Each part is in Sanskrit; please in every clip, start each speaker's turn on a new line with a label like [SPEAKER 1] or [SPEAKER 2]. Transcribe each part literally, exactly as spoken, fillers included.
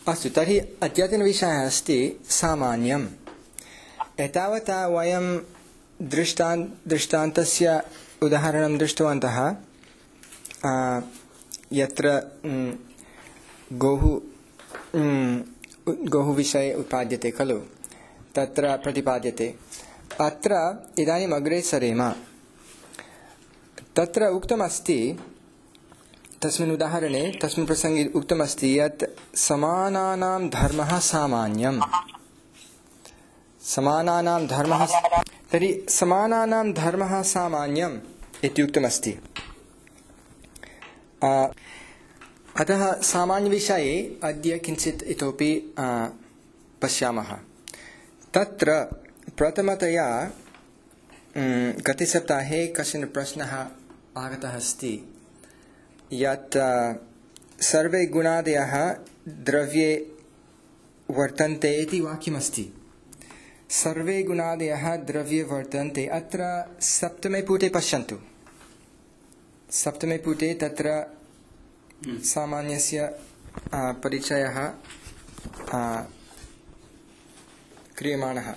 [SPEAKER 1] अस्तु, तर्हि अद्यतनविषयः अस्ति सामान्यम्। एतावता वयं दृष्टान् दृष्टान्तस्य उदाहरणं दृष्टवन्तः, यत्र गौः गौः विषये उत्पाद्यते खलु, तत्र प्रतिपाद्यते। अत्र इदानीम् अग्रे सरेम। तत्र उक्तमस्ति, तस्मिन् उदाहरणे तस्मिन् प्रसङ्गे उक्तमस्ति यत् समानानां धर्मः सामान्यम्। समानानां धर्मः, तर्हि समानानां धर्मः सामान्यम् इति उक्तमस्ति। अतः सामान्यविषये अद्य किञ्चित् इतोपि पश्यामः। तत्र प्रथमतया गतसप्ताहे कश्चन प्रश्नः आगतः अस्ति यत् सर्वे गुणादयः द्रव्ये वर्तन्ते इति वाक्यमस्ति। सर्वे गुणादयः द्रव्ये वर्तन्ते। अत्र सप्तमे पुटे पश्यन्तु। सप्तमे पुटे तत्र सामान्यस्य परिचयः क्रियमाणः।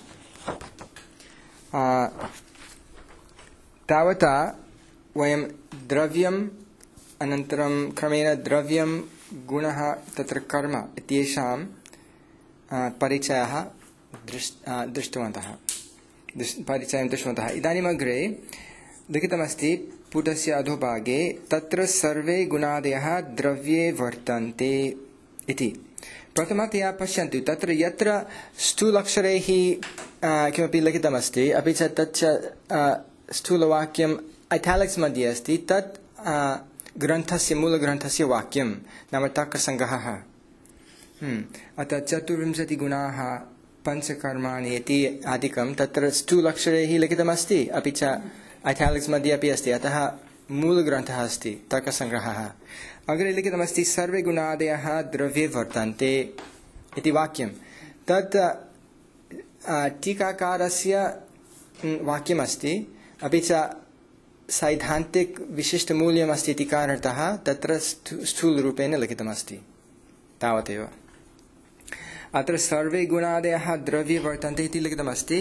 [SPEAKER 1] तावता वयं द्रव्यम् अनन्तरं क्रमेण द्रव्यं गुणः तत्र कर्म इत्येषां परिचयः दृष्टवन्तः परिचयं दृष्टवन्तः। इदानीम् अग्रे लिखितमस्ति पुटस्य अधोभागे, तत्र सर्वे गुणादयः द्रव्ये वर्तन्ते इति। प्रथमतया पश्यन्तु, तत्र यत्र स्थूलक्षरैः किमपि लिखितमस्ति, अपि च तच्च स्थूलवाक्यम् इटालिक्स् मध्ये अस्ति, तत् ग्रन्थस्य मूलग्रन्थस्य वाक्यं नाम तर्कसङ्ग्रहः। अतः चतुर्विंशतिगुणाः पञ्चकर्माणि इति आदिकं तत्र स्थूलक्षरैः लिखितमस्ति, अपि च इटालिक्स् मध्ये अपि अस्ति। अतः मूलग्रन्थः अस्ति तर्कसङ्ग्रहः। अग्रे लिखितमस्ति सर्वे गुणादयः द्रव्ये वर्तन्ते इति वाक्यं। तत् टीकाकारस्य वाक्यमस्ति, अपि च सैद्धान्तिक विशिष्टमूल्यमस्ति इति कारणतः तत्र स्थूलरूपेण लिखितमस्ति, तावदेव। अत्र सर्वे गुणादयः द्रव्ये वर्तन्ते इति लिखितमस्ति।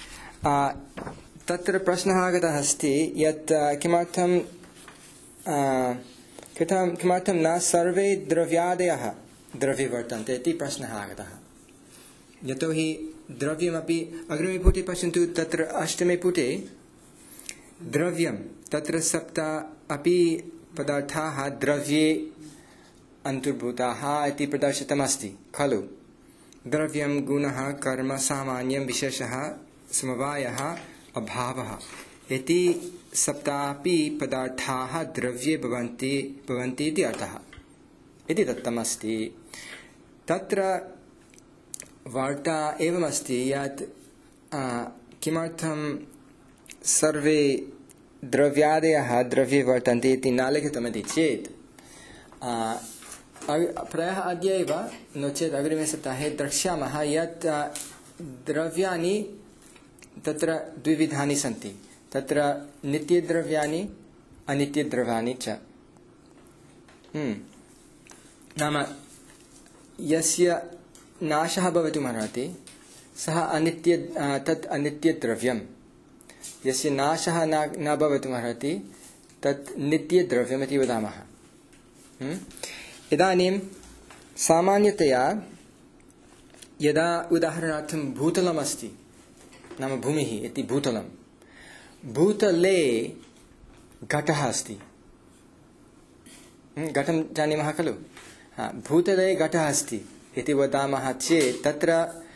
[SPEAKER 1] तत्र प्रश्नः आगतः अस्ति यत् किमर्थं किमर्थं न सर्वे द्रव्यादयः द्रव्ये वर्तन्ते इति प्रश्नः आगतः। यतोहि द्रव्यमपि अग्रिमे पुटे पश्यन्तु, तत्र अष्टमे पुटे द्रव्यं तत्र सप्त अपि पदार्थाः द्रव्ये अन्तर्भूताः इति प्रदर्शितमस्ति खलु। द्रव्यं गुणः कर्म सामान्यं विशेषः समवायः अभावः इति सप्तापि पदार्थाः द्रव्ये भवन्ति भवन्ति इति अर्थः इति दत्तमस्ति। तत्र वार्ता एवमस्ति यत् किमर्थं सर्वे द्रव्यादयः द्रव्ये वर्तन्ते इति न लिखितमिति चेत् प्रायः अद्य एव नो चेत् अग्रिमे सप्ताहे द्रक्ष्यामः यत् द्रव्याणि तत्र द्विविधानि सन्ति। तत्र नित्यद्रव्याणि अनित्यद्रव्याणि च। नाम यस्य नाशः भवितुमर्हति सः अनित्य तत् अनित्यद्रव्यं, यस्य नाशः न न भवितुमर्हति तत् नित्यद्रव्यमिति वदामः। इदानीं सामान्यतया यदा उदाहरणार्थं भूतलम् अस्ति, नाम भूमिः इति भूतलं, भूतले घटः अस्ति। घटं जानीमः खलु। भूतले घटः अस्ति इति वदामः चेत् तत्र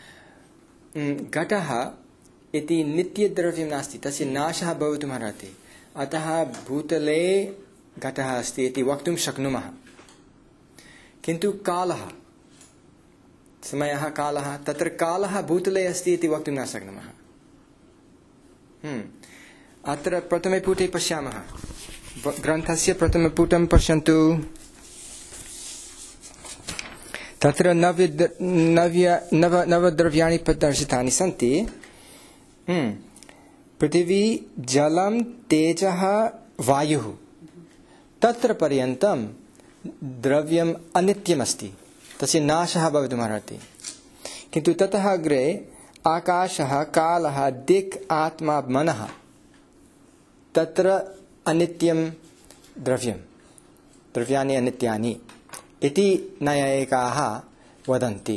[SPEAKER 1] घटः इति नित्यद्रव्यं नास्ति, तस्य नाशः भवितुमर्हति। अतः भूतले घटः अस्ति इति वक्तुं शक्नुमः। किन्तु कालः, समयः कालः, तत्र कालः भूतले अस्ति इति वक्तुं न शक्नुमः। अत्र प्रथमे पुटे पश्यामः। ग्रन्थस्य प्रथमपुटं पश्यन्तु। तत्र नव नव्य नव नवद्रव्याणि प्रदर्शितानि सन्ति। पृथिवी, जलं, तेजः, वायुः। तत्र पर्यन्तं द्रव्यम् अनित्यमस्ति, तस्य नाशः भवितुमर्हति किन्तु ततः अग्रे आकाशः कालः दिक् आत्मा मनः तत्र अनित्यं द्रव्यं द्रव्याणि अनित्यानि इति नैयायिकाः वदन्ति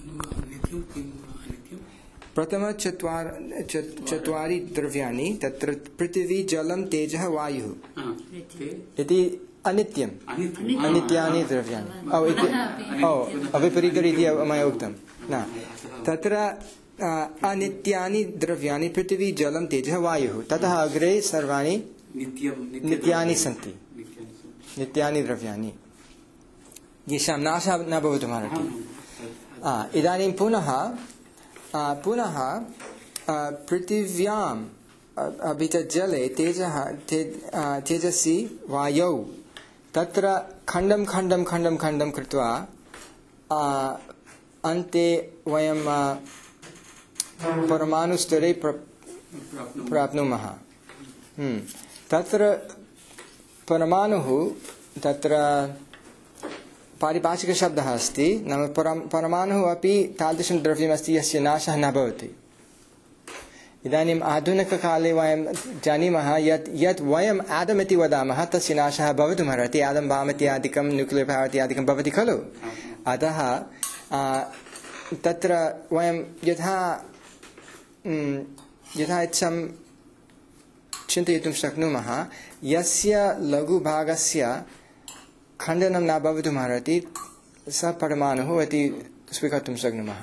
[SPEAKER 1] प्रथमचत्वार चत्वारि द्रव्याणि तत्र पृथिवी जलं तेजः वायुः इति अनित्यम् अनित्यानि द्रव्याणि ओ इति ओ अविपरीतम् इति मया उक्तं न तत्र अनित्यानि द्रव्याणि पृथिवी जलं तेजः वायुः ततः अग्रे सर्वाणि नित्यानि सन्ति नित्यानि द्रव्याणि येषां नाशः न भवितुमर्हति इदानीं पुनः पुनः पृथिव्याम् अपि च जले तेजः तेजसि वायौ तत्र खण्डं खण्डं खण्डं खण्डं कृत्वा अन्ते वयं परमाणुस्तरे प्राप्नुमः तत्र परमाणुः तत्र पारिभाषिकशब्दः अस्ति नाम परमाणुः अपि तादृशं द्रव्यमस्ति यस्य नाशः न भवति इदानीम् आधुनिककाले वयं जानीमः यत् यत् वयम् आदम् इति वदामः तस्य नाशः भवितुमर्हति आदम् बाम् इत्यादिकं न्यूक्लियर् पवर् इत्यादिकं भवति खलु अतः तत्र वयं यथा यथा इच्छं चिन्तयितुं शक्नुमः यस्य लघुभागस्य खण्डनं न भवितुमर्हति सः परमाणुः इति स्वीकर्तुं शक्नुमः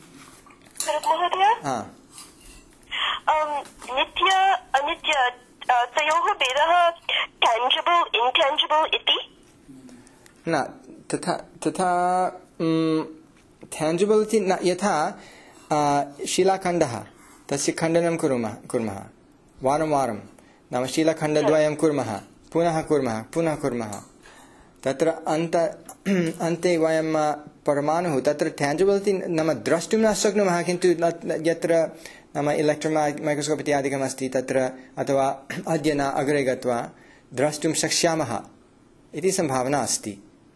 [SPEAKER 2] नित्य अनित्य तयोः भेदः tangible intangible इति
[SPEAKER 1] न तथा तथा tangible इति न यथा शिलाखण्डः तस्य खण्डनं कुर्मः कुर्मः वारं वारं नाम शिलाखण्डद्वयं कुर्मः पुनः कुर्मः पुनः कुर्मः तत्र अन्त अन्ते वयं परमाणुः तत्र tangible इति नाम द्रष्टुं न शक्नुमः किन्तु यत्र नाम इलेक्ट्रोन् मैक्रोस्कोप् इत्यादिकम् अस्ति तत्र अथवा अद्य न अग्रे गत्वा द्रष्टुं शक्ष्यामः इति सम्भावना अस्ति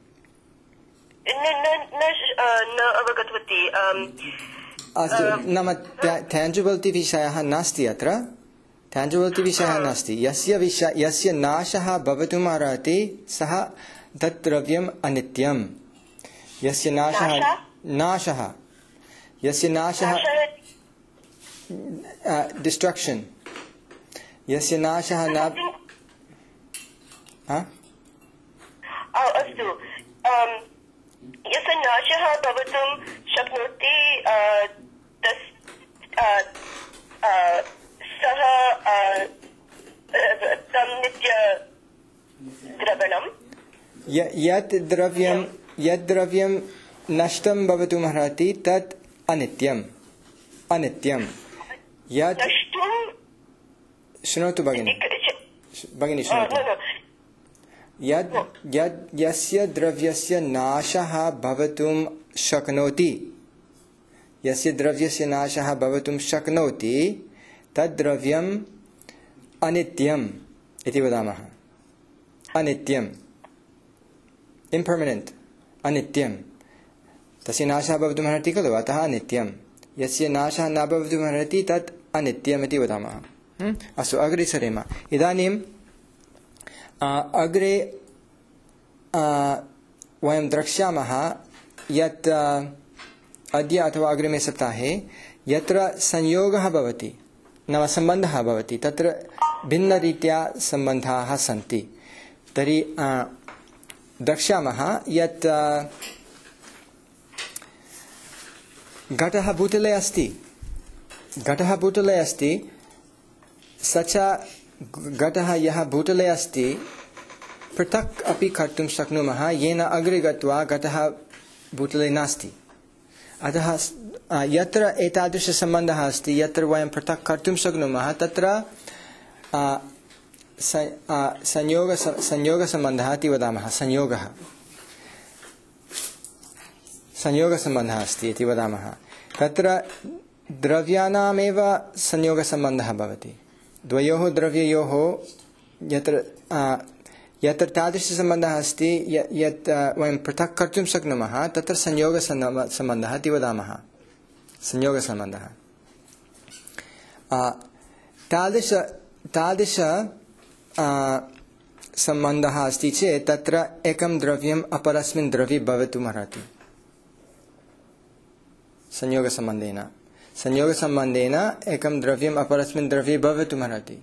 [SPEAKER 1] अस्तु नाम tangible इति विषयः नास्ति अत्र tangible इति विषयः नास्ति यस्य विषय यस्य नाशः भवितुमर्हति सः तत् द्रव्यम् अनित्यं यस्य नाशः नाशः यस्य नाशः डिस्ट्रक्शन यस्य नाशः न
[SPEAKER 2] अस्तु यस्य नाशः भवितुं शक्नोति सः तं नित्य द्रवणं
[SPEAKER 1] यत् द्रव्यं यत् द्रव्यं नष्टं भवितुमर्हति तत् अनित्यम् अनित्यं यत् शृणोतु भगिनी भगिनी शृणोतु यत् यत् यस्य द्रव्यस्य नाशः भवितुं शक्नोति यस्य द्रव्यस्य नाशः भवितुं शक्नोति तद् द्रव्यम् अनित्यम् इति वदामः अनित्यम् इम्पर्मनेण्ट् अनित्यं तस्य नाशः भवितुमर्हति खलु अतः अनित्यं यस्य नाशः न भवितुमर्हति तत् अनित्यम् इति वदामः अस्तु अग्रे सरेम इदानीं अग्रे वयं द्रक्ष्यामः यत् अद्य अथवा अग्रिमे सप्ताहे यत्र संयोगः भवति नाम सम्बन्धः भवति तत्र भिन्नरीत्या सम्बन्धाः सन्ति तर्हि द्रक्ष्यामः यत् घटः भूतले अस्ति घटः भूतले अस्ति स च घटः यः भूतले अस्ति पृथक् अपि कर्तुं शक्नुमः येन अग्रे गत्वा घटः भूतले नास्ति अतः यत्र एतादृशसम्बन्धः अस्ति यत्र वयं पृथक् कर्तुं शक्नुमः तत्र संयोग संयोगसम्बन्धः इति वदामः संयोगः संयोगसम्बन्धः अस्ति इति वदामः तत्र द्रव्याणामेव संयोगसम्बन्धः भवति द्वयोः द्रव्ययोः यत्र यत्र तादृशसम्बन्धः अस्ति यत् वयं पृथक् कर्तुं शक्नुमः तत्र संयोगसम्बन्धः इति वदामः संयोगसम्बन्धः तादृश तादृश सम्बन्धः अस्ति चेत् तत्र एकं द्रव्यम् अपरस्मिन् द्रव्ये भवितुमर्हति संयोगसम्बन्धेन संयोगसम्बन्धेन एकं द्रव्यम् अपरस्मिन् द्रव्ये भवितुमर्हति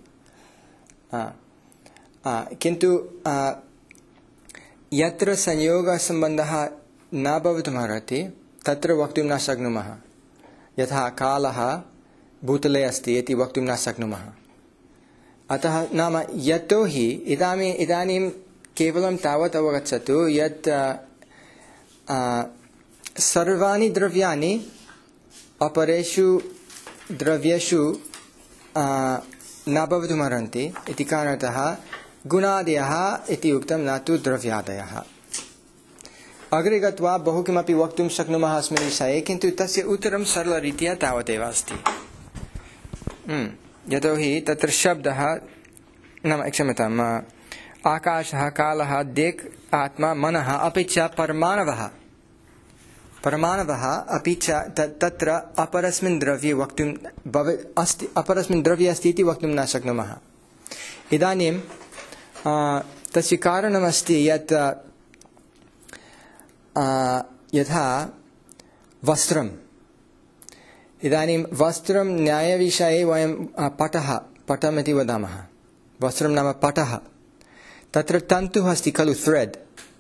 [SPEAKER 1] किन्तु यत्र संयोगसम्बन्धः न भवितुमर्हति तत्र वक्तुं न शक्नुमः यथा कालः भूतले अस्ति इति वक्तुं न शक्नुमः अतः नाम यतोहि इदानीं इदानीं केवलं तावत् अवगच्छतु यत् सर्वाणि द्रव्याणि अपरेषु द्रव्येषु न भवितुमर्हन्ति इति कारणतः गुणादयः इति उक्तं न तु द्रव्यादयः अग्रे गत्वा बहु किमपि वक्तुं शक्नुमः अस्मिन् विषये किन्तु तस्य उत्तरं सरलरीत्या तावदेव अस्ति यतोहि तत्र शब्दः नाम क्षम्यताम् आकाशः कालः दिक् आत्मा मनः अपि च परमाणवः परमाणवः अपि च तत्र अपरस्मिन् द्रव्ये वक्तुं भव अस्ति अपरस्मिन् द्रव्ये अस्ति इति वक्तुं न शक्नुमः इदानीं तस्य कारणमस्ति यत् यथा वस्त्रम् इदानीं वस्त्रं न्यायविषये वयं पटः पटम् इति वदामः वस्त्रं नाम पटः तत्र तन्तुः अस्ति खलु थ्रेड्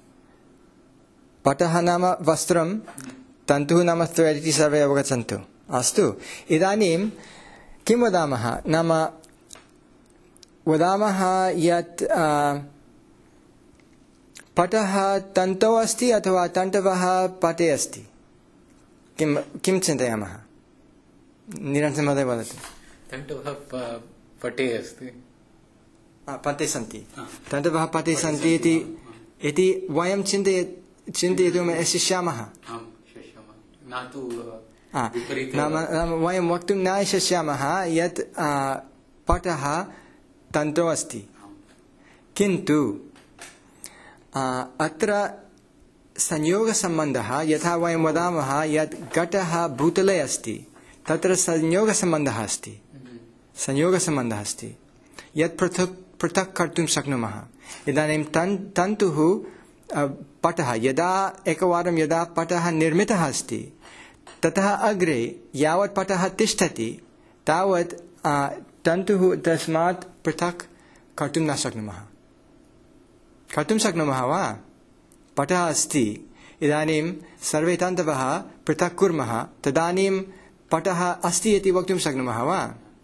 [SPEAKER 1] पटः नाम वस्त्रं तन्तुः नाम थ्रेड् इति सर्वे अवगच्छन्तु अस्तु इदानीं किं वदामः नाम वदामः यत् पटः तन्तौ अस्ति अथवा तन्तवः पटे अस्ति किं किं चिन्तयामः निरञ्जन महोदय वदतु
[SPEAKER 3] तन्तवः पटे अस्ति
[SPEAKER 1] पटे सन्ति तन्तवः पटे सन्ति इति इति वयं चिन्तय चिन्तयितुं शक्ष्यामः नाम वयं वक्तुं न शक्ष्यामः यत् पटः तन्तौ अस्ति किन्तु अत्र संयोगसम्बन्धः यथा वयं वदामः यत् घटः भूतले अस्ति तत्र संयोगसम्बन्धः अस्ति संयोगसम्बन्धः अस्ति यत् पृथक् पृथक् कर्तुं शक्नुमः इदानीं तन् तन्तुः पटः यदा एकवारं यदा पटः निर्मितः अस्ति ततः अग्रे यावत् पटः तिष्ठति तावत् तन्तुः तस्मात् पृथक् कर्तुं न शक्नुमः कर्तुं शक्नुमः वा पटः अस्ति इदानीं सर्वे तन्तवः पृथक् कुर्मः तदानीं पटः अस्ति इति वक्तुं शक्नुमः वा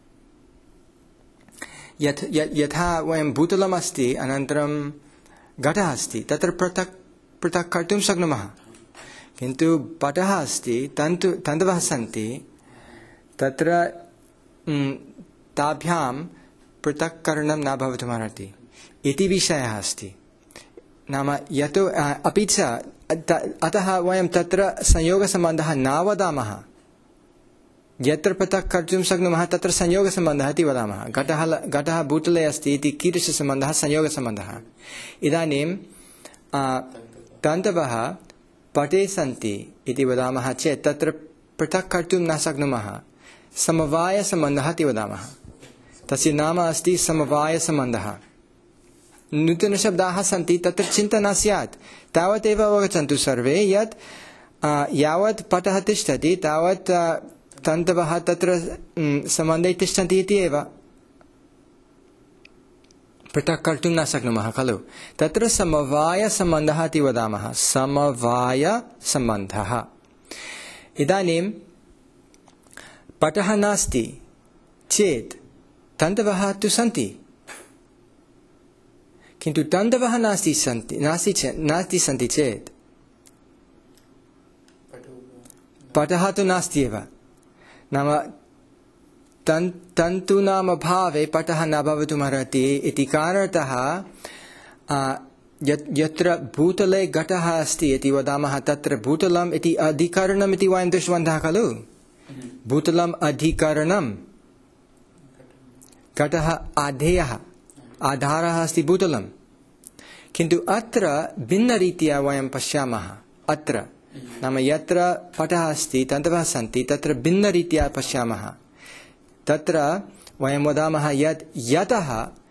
[SPEAKER 1] यत् यथा वयं भूतलम् अस्ति अनन्तरं घटः अस्ति तत्र पृथक् पृथक् कर्तुं शक्नुमः किन्तु पटः अस्ति तन्तु तन्तवः सन्ति तत्र ताभ्यां पृथक्करणं न भवितुमर्हति इति विषयः अस्ति नाम यतो अपि च अतः वयं तत्र संयोगसम्बन्धः न वदामः यत्र पृथक् कर्तुं शक्नुमः तत्र संयोगसम्बन्धः इति वदामः घटः घटः भूतले अस्ति इति कीदृशसम्बन्धः संयोगसम्बन्धः इदानीं तन्तवः पटे सन्ति इति वदामः चेत् तत्र पृथक् कर्तुं न शक्नुमः समवायसम्बन्धः इति वदामः तस्य नाम अस्ति समवायसम्बन्धः नूतनशब्दाः सन्ति तत्र चिन्ता न स्यात् तावदेव अवगच्छन्तु सर्वे यत् यावत् पटः तिष्ठति तावत् तन्तवः तत्र सम्बन्धे तिष्ठन्ति इति एव पृथक् कर्तुं न शक्नुमः खलु तत्र समवायसम्बन्धः इति वदामः समवायसम्बन्धः इदानीं पटः नास्ति चेत् तन्तवः तु सन्ति किन्तु तन्तवः नास्ति सन्ति नास्ति चेत् नास्ति सन्ति चेत् पटः तु नास्ति एव नाम तन् तन्तूनाम् अभावे पटः न भवितुमर्हति इति कारणतः यत्र भूतले घटः अस्ति इति वदामः तत्र भूतलम् इति अधिकरणम् इति वयं दृष्टवन्तः खलु भूतलम् अधिकरणं घटः आधेयः आधारः अस्ति भूतलं किन्तु अत्र भिन्नरीत्या वयं पश्यामः अत्र नाम यत्र पटः अस्ति तन्तवः सन्ति तत्र भिन्नरीत्या पश्यामः तत्र वयं वदामः यत् यतः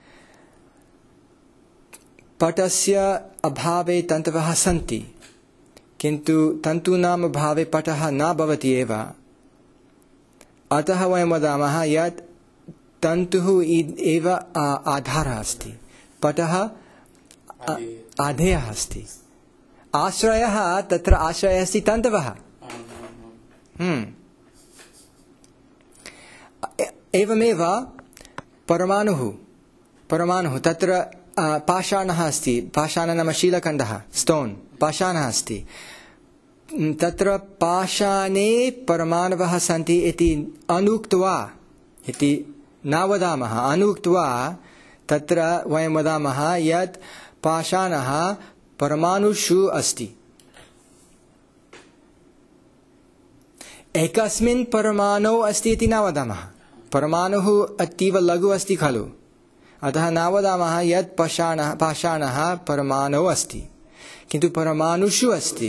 [SPEAKER 1] पटस्य अभावे तन्तवः सन्ति किन्तु तन्तूनाम् अभावे पटः न भवति एव अतः वयं वदामः यत् तन्तुः एव आधारः अस्ति पटः आधेयः अस्ति आश्रयः तत्र आश्रयः अस्ति तन्तवः हम्म एवमेव परमाणुः परमाणुः तत्र पाषाणः अस्ति पाषाणः नाम शीलखण्डः स्टोन् पाषाणः अस्ति तत्र पाषाणे परमाणवः सन्ति इति अनुक्त्वा इति न वदामः अनुक्त्वा तत्र वयं वदामः यत् पाषाणः परमाणुषु अस्ति एकस्मिन् परमाणौ अस्ति इति न वदामः परमाणुः अतीव लघु अस्ति खलु अतः न वदामः यत् पाषाणः पाषाणः परमाणौ अस्ति किन्तु परमाणुषु अस्ति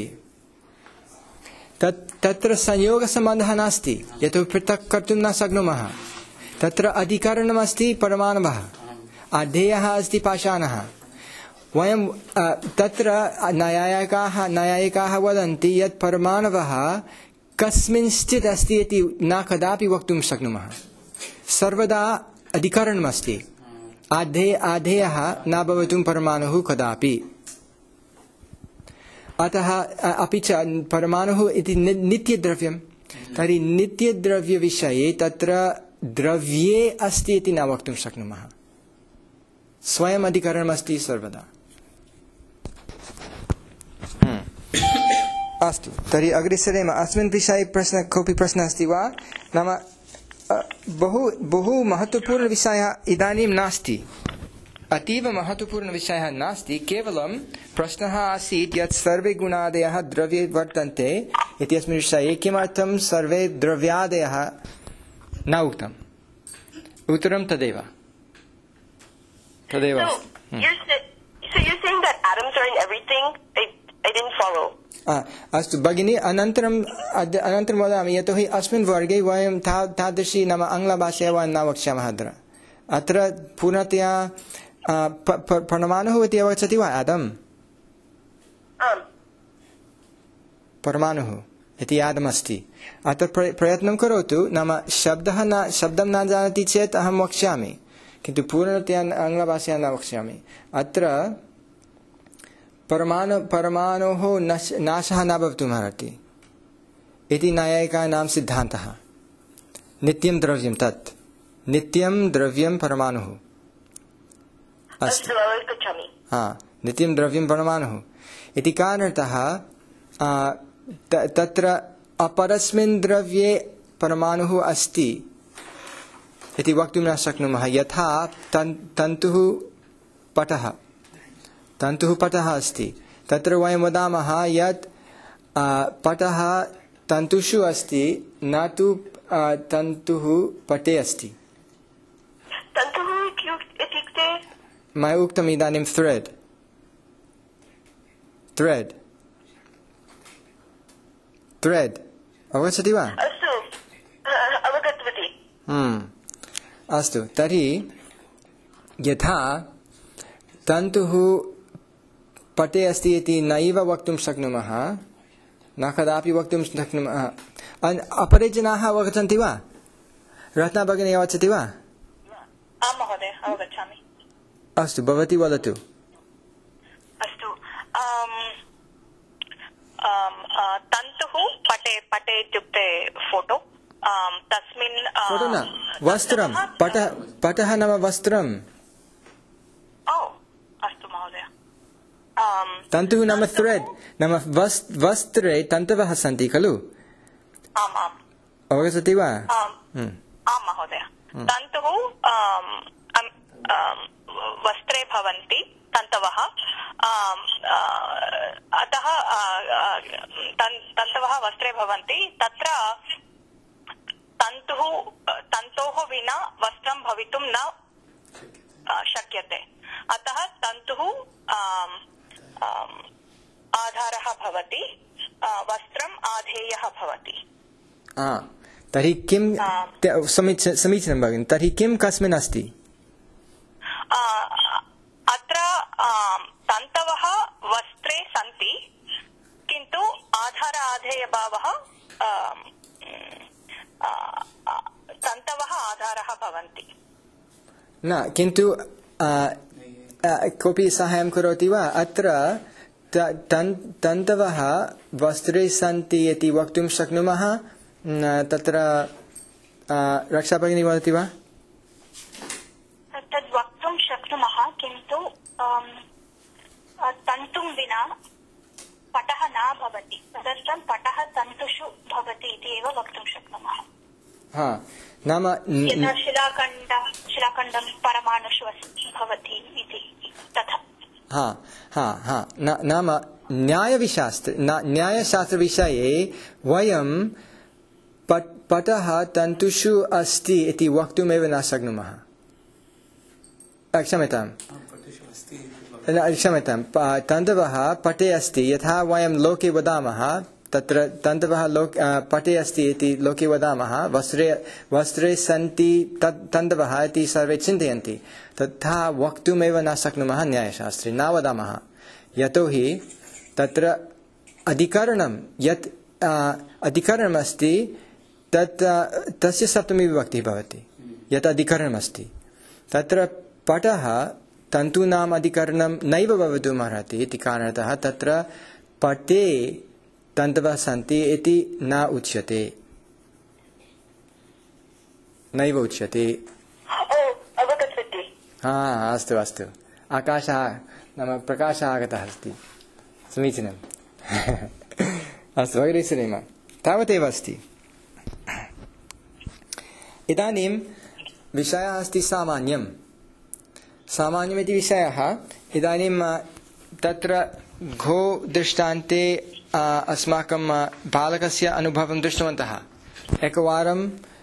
[SPEAKER 1] तत् तत्र संयोगसम्बन्धः नास्ति यतोहि पृथक् कर्तुं न शक्नुमः तत्र अधिकरणमस्ति परमाणवः अधेयः अस्ति पाषाणः वयं तत्र न्यायिकाः न्यायिकाः वदन्ति यत् परमाणवः कस्मिंश्चित् अस्ति इति न कदापि वक्तुं शक्नुमः सर्वदा अधिकरणमस्ति आधे आधेयः न भवितुं परमाणुः कदापि अतः अपि च परमाणुः इति नित्यद्रव्यं तर्हि नित्यद्रव्यविषये तत्र द्रव्ये अस्ति इति न वक्तुं शक्नुमः स्वयम् अधिकरणमस्ति सर्वदा अस्तु तर्हि अग्रे सरेम अस्मिन् विषये प्रश्नः कोऽपि प्रश्नः अस्ति वा नाम बहु बहु महत्त्वपूर्णविषयः इदानीं नास्ति अतीव महत्त्वपूर्णविषयः नास्ति केवलं प्रश्नः आसीत् यत् सर्वे गुणादयः द्रव्ये वर्तन्ते इत्यस्मिन् विषये किमर्थं सर्वे द्रव्यादयः न उक्तम् उत्तरं तदेव तदेव
[SPEAKER 2] So you're so you're saying that atoms are in everything? I I didn't follow.
[SPEAKER 1] अस्तु भगिनी अनन्तरम् अनन्तरं वदामि यतोहि अस्मिन् वर्गे वयं ता तादृशी नाम आङ्ग्लभाषया वयं न वक्ष्यामः अत्र अत्र पूर्णतया परमाणुः इति अवगच्छति वा आदम् परमाणुः इति आदमस्ति अत्र प्रयत्नं करोतु नाम शब्दः न शब्दं न जानाति चेत् अहं वक्ष्यामि किन्तु पूर्णतया आङ्ग्लभाषया न वक्ष्यामि अत्र परमाणु परमाणोः नाशः न भवितुमर्हति इति न्यायिकानां सिद्धान्तः नित्यं द्रव्यं तत् नित्यं द्रव्यं परमाणुः अस्ति हा नित्यं द्रव्यं परमाणुः इति कारणतः तत्र अपरस्मिन् द्रव्ये परमाणुः अस्ति इति वक्तुं न शक्नुमः यथा तन्तुः पटः तन्तुः पटः अस्ति तत्र वयं वदामः यत् पटः तन्तुषु अस्ति न तु तन्तुः पटे अस्ति
[SPEAKER 2] तन्तुः इत्युक्ते
[SPEAKER 1] मया उक्तम् इदानीं थ्रेड् थ्रेड् थ्रेड् अवगच्छति वा
[SPEAKER 2] अस्तु अवगतवती
[SPEAKER 1] अस्तु तर्हि यथा तन्तुः पटे अस्ति इति नैव वक्तुं शक्नुमः न कदापि वक्तुं शक्नुमः अपरे जनाः अवगच्छन्ति वा रत्ना भगिनी अवगच्छति वा
[SPEAKER 2] आं महोदय अवगच्छामि
[SPEAKER 1] अस्तु भवती वदतु
[SPEAKER 2] अस्तु तन्तुः पटे पटे इत्युक्ते फोटो तस्मिन्
[SPEAKER 1] फोटो न वस्त्रं पटः पटः नाम वस्त्रं
[SPEAKER 2] अस्तु महोदय
[SPEAKER 1] तन्तुः नाम थ्रेड् नाम वस्त्रे तन्तवः सन्ति खलु
[SPEAKER 2] आम् आम्
[SPEAKER 1] अवगच्छति वा
[SPEAKER 2] आं महोदय तन्तुः वस्त्रे भवन्ति तन्तवः अतः तन्तवः वस्त्रे भवन्ति तत्र तन्तुः तन्तोः विना वस्त्रं भवितुं न शक्यते
[SPEAKER 4] अतः तन्तुः आधारः भवति, वस्त्रम् आधेयः भवति।
[SPEAKER 1] तर्हि किं समीचीनं भगिनि, तर्हि किं कस्मिन् अस्ति?
[SPEAKER 4] अत्र तन्तवः वस्त्रे सन्ति, किन्तु आधार आधेयभावः तन्तवः आधारः भवन्ति।
[SPEAKER 1] न, किन्तु कोऽपि साहाय्यं करोति वा? अत्र तन्तवः वस्त्रे सन्ति इति वक्तुं शक्नुमः? तत्र रक्षा भगिनी वदति वा?
[SPEAKER 5] तद् वक्तुं शक्नुमः, किन्तु तन्तुं विना पटः न भवति, तदर्थं पटः तन्तुषु भवति इति एव वक्तुं शक्नुमः।
[SPEAKER 1] हा, नाम
[SPEAKER 5] यथा शिलाखण्ड शिलाखण्डं परमाणुषु भवति इति तथा।
[SPEAKER 1] हा हा हा नाम न्यायशास्त्र न्यायशास्त्रविषये वयं पटः तन्तुषु अस्ति इति वक्तुमेव न शक्नुमः। क्षम्यतां क्षम्यतां तन्तवः पटे अस्ति, यथा वयं लोके वदामः, तत्र तन्तवः लोक पटे अस्ति इति लोके वदामः, वस्त्रे वस्त्रे सन्ति तन्तवः इति सर्वे चिन्तयन्ति, तथा वक्तुमेव न शक्नुमः न्यायशास्त्रे, न वदामः। यतोहि तत्र अधिकरणं यत् अधिकरणमस्ति तत् तस्य सप्तमी विभक्तिः भवति। यत् अधिकरणमस्ति तत्र पटः तन्तूनाम् अधिकरणं नैव भवितुम् अर्हति इति कारणतः तत्र पटे तन्तवः सन्ति इति न उच्यते, नैव उच्यते। हा, अस्तु अस्तु, आकाशः नाम प्रकाशः आगतः अस्ति, समीचीनम्। अस्तु, अग्रे सरेम, तावदेव अस्ति। इदानीं विषयः अस्ति सामान्यं। सामान्यमिति विषयः। इदानीं तत्र घो दृष्टान्ते अस्माकं बालकस्य अनुभवं दृष्टवन्तः। एकवारं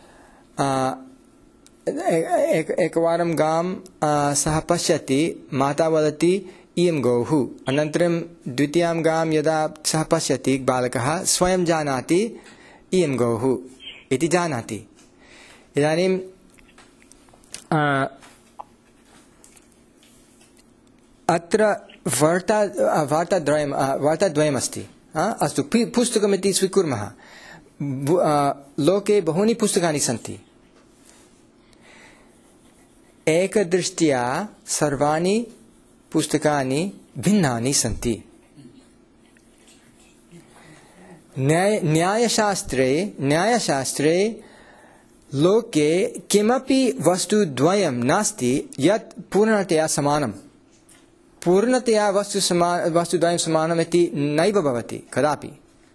[SPEAKER 1] एकवारं गां सः पश्यति, माता वदति इयं गौः। अनन्तरं द्वितीयां गां यदा सः पश्यति, बालकः स्वयं जानाति इयं गौः इति जानाति। इदानीं अत्र वार्ता वार्ताद्वयं वार्ताद्वयमस्ति। अस्तु, पुस्तकमिति स्वीकुर्मः। लोके बहूनि पुस्तकानि सन्ति। एकदृष्ट्या सर्वाणि पुस्तकानि भिन्नानि सन्ति। न्याय न्यायशास्त्रे न्यायशास्त्रे लोके किमपि वस्तुद्वयं नास्ति यत् पूर्णतया समानं। पूर्णतया वस्तु समा वस्तुद्वयं समानम् इति नैव भवति कदापि।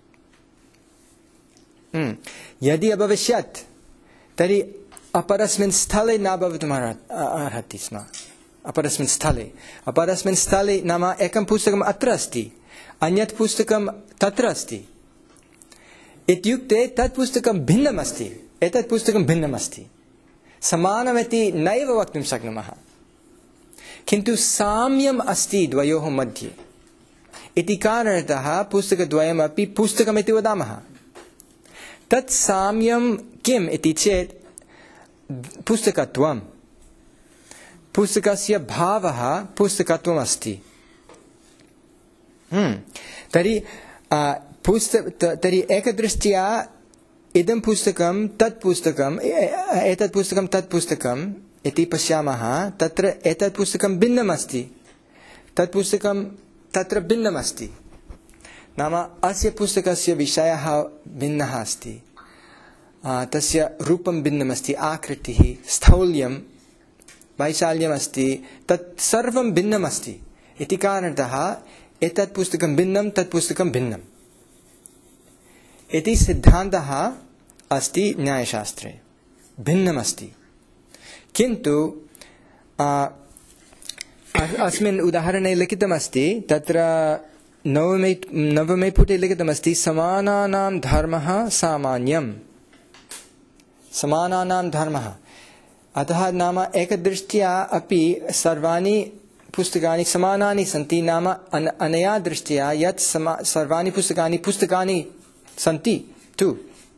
[SPEAKER 1] यदि अभविष्यत् तर्हि अपरस्मिन् स्थले न भवितुम् अर्हति स्म। अपरस्मिन् स्थले अपरस्मिन् स्थले नाम एकं पुस्तकम् अत्र अस्ति, अन्यत् पुस्तकं तत्र अस्ति इत्युक्ते तत् पुस्तकं भिन्नम् अस्ति, एतत् पुस्तकं भिन्नम् अस्ति, समानमिति नैव वक्तुं शक्नुमः। किन्तु साम्यम् अस्ति द्वयोः मध्ये इति कारणतः पुस्तकद्वयमपि पुस्तकमिति वदामः। तत् साम्यं किम् इति चेत् पुस्तकत्वं, पुस्तकस्य भावः पुस्तकत्वम् अस्ति। तर्हि पुस्तक तर्हि एकदृष्ट्या इदं पुस्तकं तत् पुस्तकम् एतत् पुस्तकं तत् पुस्तकम् इति पश्यामः। तत्र एतत् पुस्तकं भिन्नम् अस्ति, तत् पुस्तकं तत्र भिन्नम् अस्ति। नाम अस्य पुस्तकस्य विषयः भिन्नः अस्ति, तस्य रूपं भिन्नम् अस्ति, आकृतिः, स्थौल्यं, वैशाल्यम् अस्ति, तत् सर्वं भिन्नम् अस्ति इति कारणतः एतत् पुस्तकं भिन्नं, तत् पुस्तकं भिन्नम् इति सिद्धान्तः अस्ति न्यायशास्त्रे। भिन्नम् अस्ति। किन्तु अस्मिन् उदाहरणे लिखितमस्ति, तत्र नवमे नवमे पुटे लिखितमस्ति, समानानां धर्मः सामान्यम्। समानानां धर्मः, अतः नाम एकदृष्ट्या अपि सर्वाणि पुस्तकानि समानानि सन्ति नाम अन, अनया दृष्ट्या यत् सर्वाणि पुस्तकानि पुस्तकानि सन्ति तु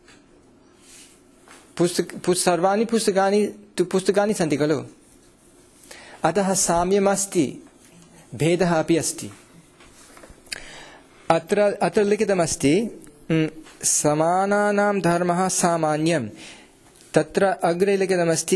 [SPEAKER 1] पुस्तक पुस्, सर्वाणि पुस्तकानि तु पुस्तकानि सन्ति खलु, अतः साम्यमस्ति, भेदः अपि अस्ति। अत्र अत्र लिखितमस्ति समानानां धर्मः सामान्यं, तत्र अग्रे लिखितमस्ति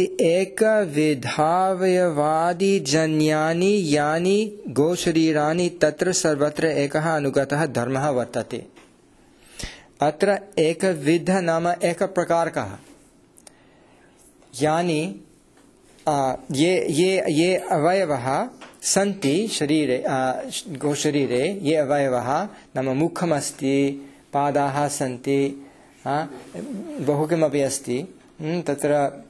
[SPEAKER 1] एकविधावयवादि जन्यानि यानि गोशरीराणि तत्र सर्वत्र एकः अनुगतः धर्मः वर्तते। अत्र एकविध नाम एकप्रकारकः, यानि ये ये ये अवयवः सन्ति शरीरे गोशरीरे, ये अवयवः नाम मुखमस्ति, पादाः सन्ति, बहु किमपि अस्ति, तत्र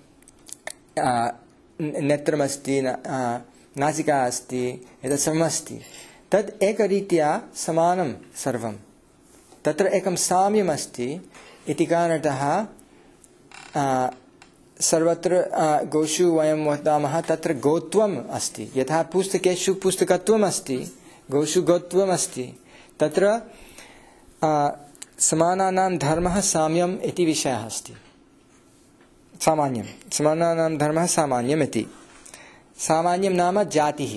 [SPEAKER 1] नेत्रमस्ति, नासिका अस्ति, एतत् सर्वमस्ति, तद् एकरीत्या समानं सर्वं, तत्र एकं साम्यमस्ति इति कारणतः सर्वत्र गोषु वयं वदामः तत्र गोत्वम् अस्ति। यथा पुस्तकेषु पुस्तकत्वम् अस्ति, गोषु गोत्वम् अस्ति, तत्र समानानां धर्मः साम्यम् इति विषयः अस्ति। सामान्यं समानानां धर्मः सामान्यम् इति, सामान्यं नाम जातिः।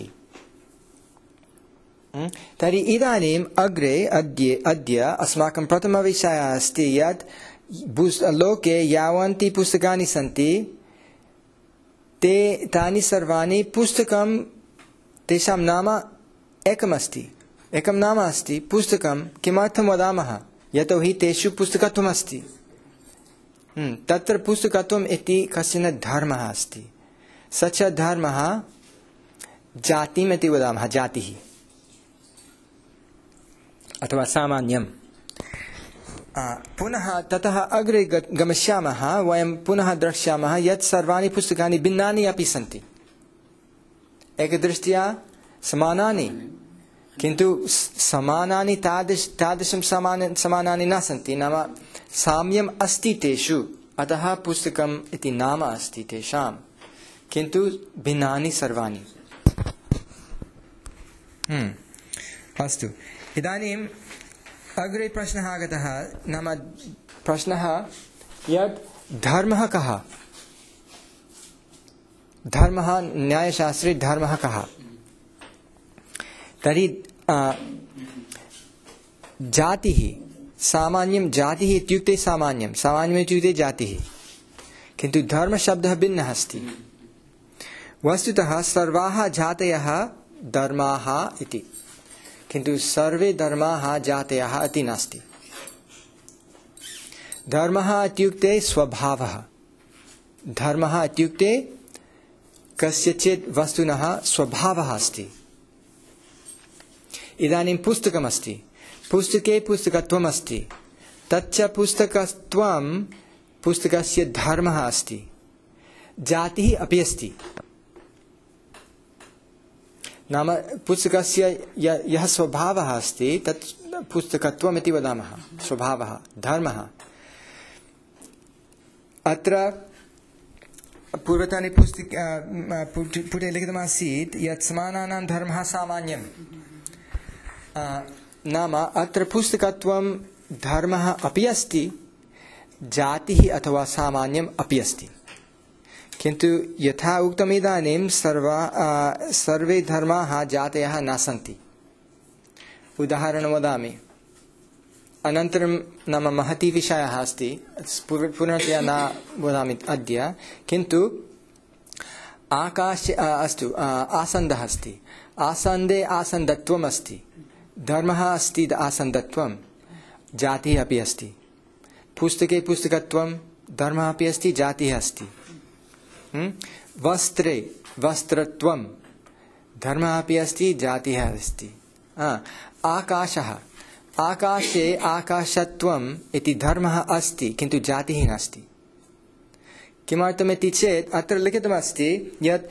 [SPEAKER 1] तर्हि इदानीम् अग्रे अद्य अद्य अस्माकं प्रथमविषयः अस्ति यत् लोके यावन्ति पुस्तकानि सन्ति ते तानि सर्वाणि पुस्तकं, तेषां नाम एकमस्ति, एकं नाम अस्ति पुस्तकं। किमर्थं वदामः? यतोहि तेषु पुस्तकत्वम् अस्ति। तत्र पुस्तकत्वम् इति कश्चन धर्मः अस्ति। स च धर्मः जातिम् इति वदामः, जातिः अथवा सामान्यम्। पुनः ततः अग्रे गमिष्यामः, वयं पुनः द्रक्ष्यामः यत् सर्वाणि पुस्तकानि भिन्नानि अपि सन्ति, एकदृष्ट्या समानानि, किन्तु समानानि तादृश तादृशं समान समानानि न सन्ति, नाम साम्यम् अस्ति तेषु, अतः पुस्तकम् इति नाम अस्ति तेषां, किन्तु भिन्नानि सर्वाणि। हम्म अस्तु, इदानीम् अग्रे प्रश्नः आगतः, नाम प्रश्नः यत् धर्मः कः? धर्मः, न्यायशास्त्रे धर्मः कः? तर्हि जातिः, सामान्यं, जातिः इत्युक्ते सामान्यं, सामान्यम् इत्युक्ते जातिः, किन्तु धर्मशब्दः भिन्नः अस्ति। वस्तुतः सर्वाः जातयः धर्माः इति, किन्तु सर्वे धर्माः जातयः इति नास्ति। धर्मः इत्युक्ते स्वभावः, धर्मः इत्युक्ते कस्यचित् वस्तुनः स्वभावः अस्ति। इदानीं पुस्तकमस्ति, पुस्तके पुस्तकत्वम् अस्ति, तच्च पुस्तकत्वं पुस्तकस्य धर्मः अस्ति, जातिः अपि अस्ति। नाम पुस्तकस्य यः स्वभावः अस्ति तत् पुस्तकत्वम् इति वदामः, स्वभावः, धर्मः। अत्र पूर्वतने पुस्तक पुटे लिखितमासीत् यत् समानानां धर्मः सामान्यं, नाम अत्र पुस्तकत्वं धर्मः अपि अस्ति, जातिः अथवा सामान्यम् अपि अस्ति, किन्तु यथा उक्तम् इदानीं सर्वा सर्वे धर्माः जातयः न सन्ति। उदाहरणं वदामि, अनन्तरं नाम महती विषयः अस्ति, पुनः न वदामि अद्य, किन्तु आकाशे अस्तु आसन्दः अस्ति, आसन्दे आसन्दत्वम् अस्ति, धर्मः अस्ति आसन्दत्वं, जातिः अपि अस्ति। पुस्तके पुस्तकत्वं, धर्मः अपि अस्ति, जातिः अस्ति। वस्त्रे वस्त्रत्वं, धर्मः अपि अस्ति, जातिः अस्ति। आकाशः, आकाशे आकाशत्वम् इति धर्मः अस्ति, किन्तु जातिः नास्ति। किमर्थमिति चेत् अत्र लिखितमस्ति यत्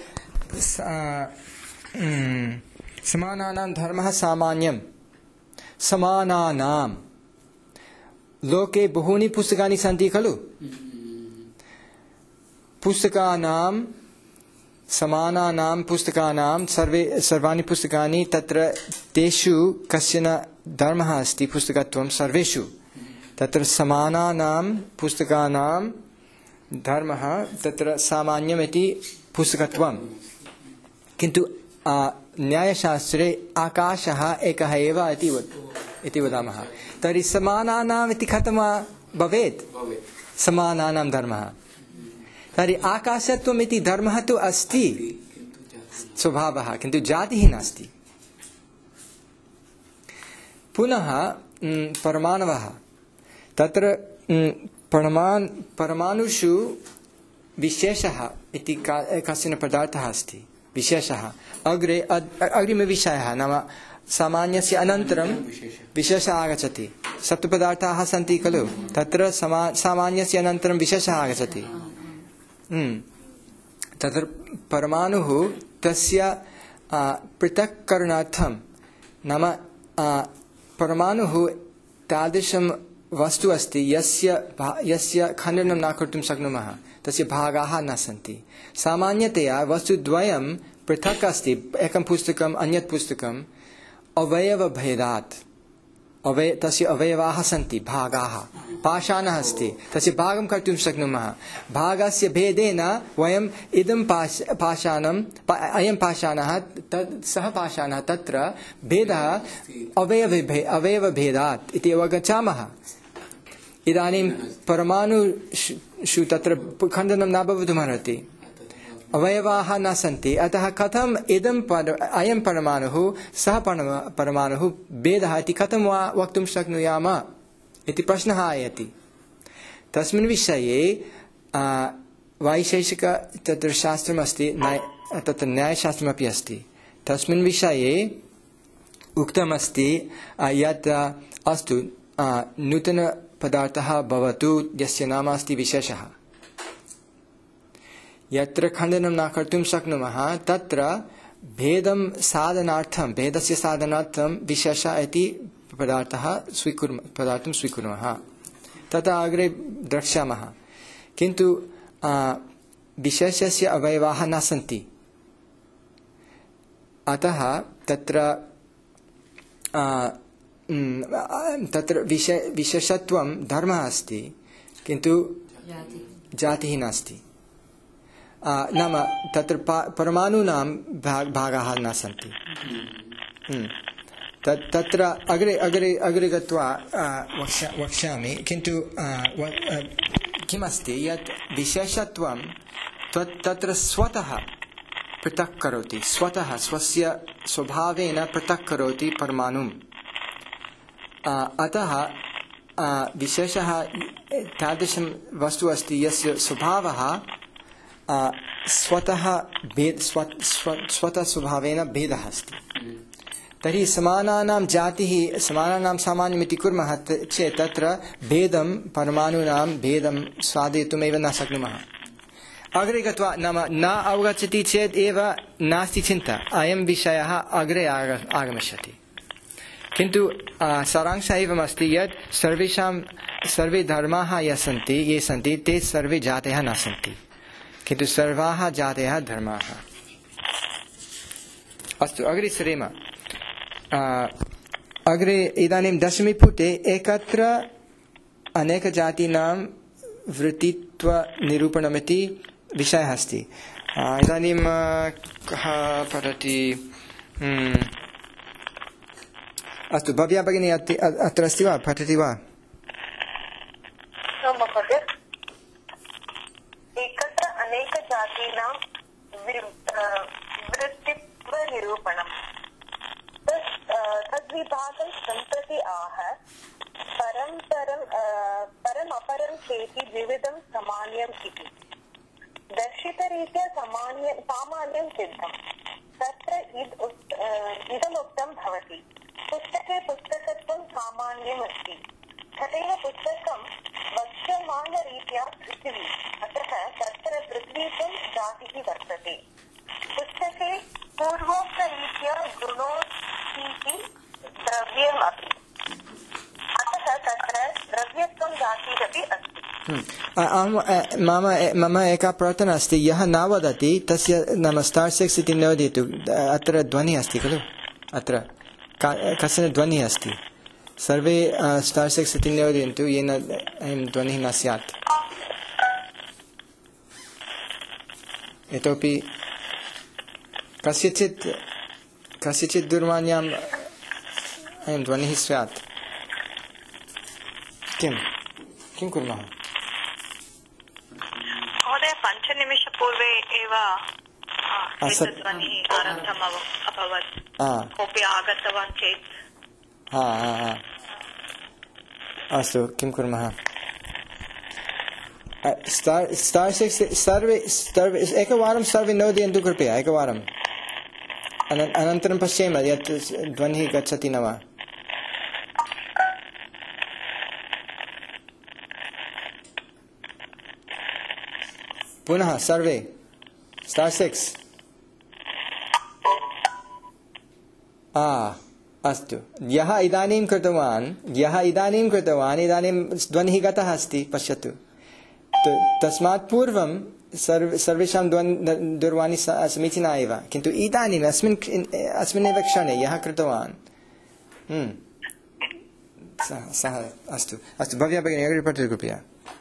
[SPEAKER 1] समानानां धर्मः सामान्यं। समानानां लोके बहूनि पुस्तकानि सन्ति खलु, पुस्तकानां समानानां पुस्तकानां सर्वे सर्वाणि पुस्तकानि तत्र तेषु कश्चन धर्मः अस्ति पुस्तकत्वं सर्वेषु तत्र समानानां पुस्तकानां धर्मः तत्र सामान्यमिति पुस्तकत्वं किन्तु न्यायशास्त्रे आकाशः एकः एव इति इति वदामः तर्हि समानानाम् इति कथं भवेत् समानानां धर्मः तर्हि आकाशत्वम् इति धर्मः तु अस्ति स्वभावः किन्तु जातिः नास्ति पुनः परमाणवः तत्र परमाणु परमाणुषु विशेषः इति कश्चन पदार्थः अस्ति विशेषः अग्रे अग्रिमविषयः नाम सामान्यस्य अनन्तरं विशेषः आगच्छति सप्तपदार्थाः सन्ति खलु तत्र समा सामान्यस्य अनन्तरं विशेषः आगच्छति तत्र परमाणुः तस्य पृथक्करणार्थं नाम परमाणुः तादृशं वस्तु अस्ति यस्य यस्य खण्डनं न कर्तुं शक्नुमः तस्य भागाः न सन्ति सामान्यतया वस्तुद्वयं पृथक् अस्ति एकं पुस्तकम् अन्यत् पुस्तकम् अवयवभेदात् अवय तस्य अवयवाः सन्ति भागाः पाषाणः अस्ति तस्य भागं कर्तुं शक्नुमः भागस्य भेदेन वयम् इदं पाश पाषाणम् अयं पाषाणः तत् सः पाषाणः तत्र भेदः अवयवभे अवयवभेदात् इति अवगच्छामः इदानीं परमाणुषु तत्र खण्डनं न भवितुमर्हति अवयवाः न सन्ति अतः कथम् इदं पर अयं परमाणुः सः परमाणुः भेदः इति कथं वा वक्तुं शक्नुयामः इति प्रश्नः आयाति तस्मिन् विषये वैशेषिक तत्र शास्त्रमस्ति तत्र न्यायशास्त्रमपि अस्ति तस्मिन् विषये उक्तमस्ति यत् अस्तु नूतनपदार्थः भवतु यस्य नाम अस्ति विशेषः यत्र खण्डनं न कर्तुं शक्नुमः तत्र भेदं साधनार्थं भेदस्य साधनार्थं विशेषः इति पदार्थः स्वीकुर्मः पदार्थं स्वीकुर्मः तथा अग्रे द्रक्ष्यामः किन्तु विशेषस्य अवयवाः न सन्ति अतः तत्र तत्र विशेषत्वं धर्मः अस्ति किन्तु जातिः नास्ति नाम तत्र परमाणूनां भागाः न सन्ति तत्र अग्रे अग्रे अग्रे गत्वा वक्ष्यामि किन्तु किमस्ति यत् विशेषत्वं तत्र स्वतः पृथक् करोति स्वतः स्वस्य स्वभावेन पृथक् करोति परमाणुम् अतः विशेषः तादृशं वस्तु अस्ति यस्य स्वभावः स्वतः भेद स्वतः स्वभावेन भेदः अस्ति तर्हि समानानां जातिः समानानां सामान्यमिति कुर्मः चेत् तत्र भेदं परमाणूनां भेदं साधयितुमेव न शक्नुमः अग्रे गत्वा नाम न अवगच्छति चेत् एव नास्ति चिन्ता अयं विषयः अग्रे आगमिष्यति किन्तु सारांशः एवमस्ति यत् सर्वेषां सर्वे धर्माः ये सन्ति ये सन्ति ते सर्वे जातयः न सन्ति किन्तु सर्वाः जातयः धर्माः अस्तु अग्रे सरेम अग्रे इदानीं दशमी पुटे एकत्र अनेकजातीनां वृत्तित्वनिरूपणमिति विषयः अस्ति इदानीं कः पठति अस्तु भव्या भगिनी अत्र अस्ति वा पठति वा
[SPEAKER 4] एकत्र अनेकजातीनां वृत्तित्वनिरूपणम् तद्विभागं सम्प्रति आह परं परं परमपरं चेति द्विविधं सामान्यम् इति दर्शितरीत्या सामान्यं सामान्यं सिद्धं तत्र इदमुक्तं भवति पुस्तके पुस्तकत्वं सामान्यम् अस्ति तथैव पुस्तकं वक्ष्यमाणरीत्या पृथिवी अतः तत्र पृथ्वीत्वं जातिः वर्तते पुस्तके पूर्वोक्तरीत्या गुणोऽस्तीति द्रव्यमपि अतः तत्र द्रव्यत्वं जातिरपि अस्ति
[SPEAKER 1] मम मम एका प्रार्थना अस्ति, यः न वदति तस्य नाम स्टार् सिक्स् इति नोदयतु। अत्र ध्वनिः अस्ति खलु, अत्र कश्चन ध्वनिः अस्ति, सर्वे स्टार् सिक्स् इति नोदयन्तु, येन अयं ध्वनिः न स्यात्। इतोपि कस्यचित् कस्यचित् दूरवाण्याम् अयं ध्वनिः स्यात्। किं किं कुर्मः?
[SPEAKER 5] महोदय, पञ्चनिमिषपूर्वे एव एतत् ध्वनिः आरब्धम् अभवत्। कोऽपि आगतवान् चेत्
[SPEAKER 1] अस्तु, किं कुर्मः? स्टार् स्टार् सिक्स् सर्वे सर्वे एकवारं सर्वे नोदयन्तु कृपया, एकवारम्। अनन्तरं पश्येम यत् ध्वनिः गच्छति न वा। पुनः सर्वे स्टार् सिक्स्। आ अस्तु, यः इदानीं कृतवान् यः इदानीं कृतवान् इदानीं ध्वनिः गतः अस्ति, पश्यतु। तस्मात् पूर्वं सर्व सर्वेषां दूरवाणी समीचीना एव, किन्तु इदानीम् अस्मिन् अस्मिन्नेव क्षणे यः कृतवान् सः अस्तु अस्तु भव्या भगिनी अग्रे पठतु कृपया।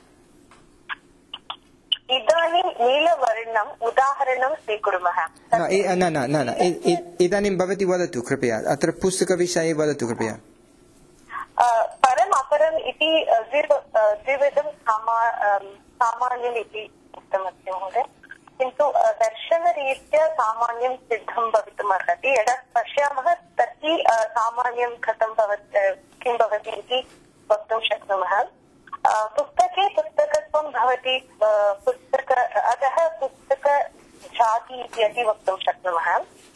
[SPEAKER 4] इदानीं नीलवर्णम् उदाहरणं स्वीकुर्मः।
[SPEAKER 1] न न न न इदानीं भवती वदतु कृपया, अत्र पुस्तकविषये वदतु कृपया।
[SPEAKER 4] परम् अपरम् इति द्विविधं सामान्यम् इति उक्तमस्ति महोदय, किन्तु दर्शनरीत्या सामान्यं सिद्धं भवितुम् अर्हति। यदा पश्यामः तर्हि सामान्यं कथं भवति किं भवति इति वक्तुं शक्नुमः। पुस्तके पुस्तकत्वं भवति, पुस्तक अतः पुस्तकजाति इति वक्तुं शक्नुमः।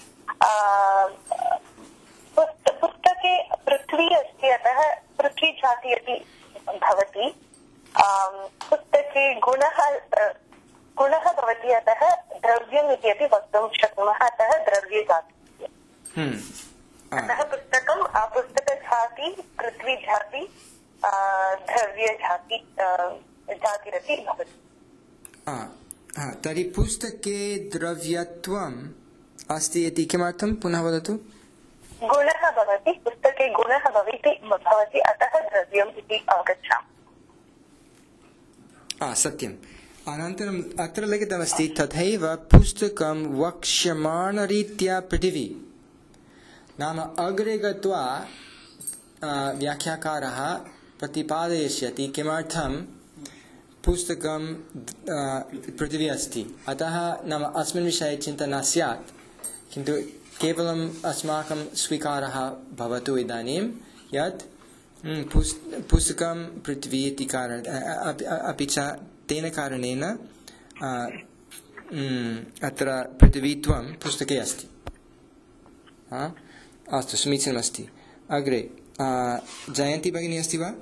[SPEAKER 4] पुस्तके पृथ्वी अस्ति, अतः पृथ्वीजाति अपि भवति। पुस्तके गुणः गुणः भवति, अतः द्रव्यम् इति अपि वक्तुं शक्नुमः, अतः द्रव्यजाति। अतः पुस्तकं पुस्तकजाति, पृथ्वीजाति, द्रव्यजाति जातिरपि भवति।
[SPEAKER 1] तर्हि पुस्तके द्रव्यत्वम् अस्ति इति किमर्थं पुनः वदतु?
[SPEAKER 4] गुणः भवति, पुस्तके गुणः भवति, अतः द्रव्यम् इति आगच्छामि।
[SPEAKER 1] सत्यम्। अनन्तरम् अत्र लिखितमस्ति, तथैव पुस्तकं वक्ष्यमाणरीत्या पृथिवी। नाम अग्रे गत्वा व्याख्याकारः प्रतिपादयिष्यति किमर्थं पुस्तकं पृथिवी अस्ति। अतः नाम अस्मिन् विषये चिन्ता न स्यात्, किन्तु केवलम् अस्माकं स्वीकारः भवतु इदानीं यत् पुस्तकं पृथ्वी इति कारणेन, अपि च तेन कारणेन अत्र पृथ्वीत्वं पुस्तके अस्ति। अस्तु, समीचीनमस्ति। अग्रे जयन्ती भगिनी अस्ति वा?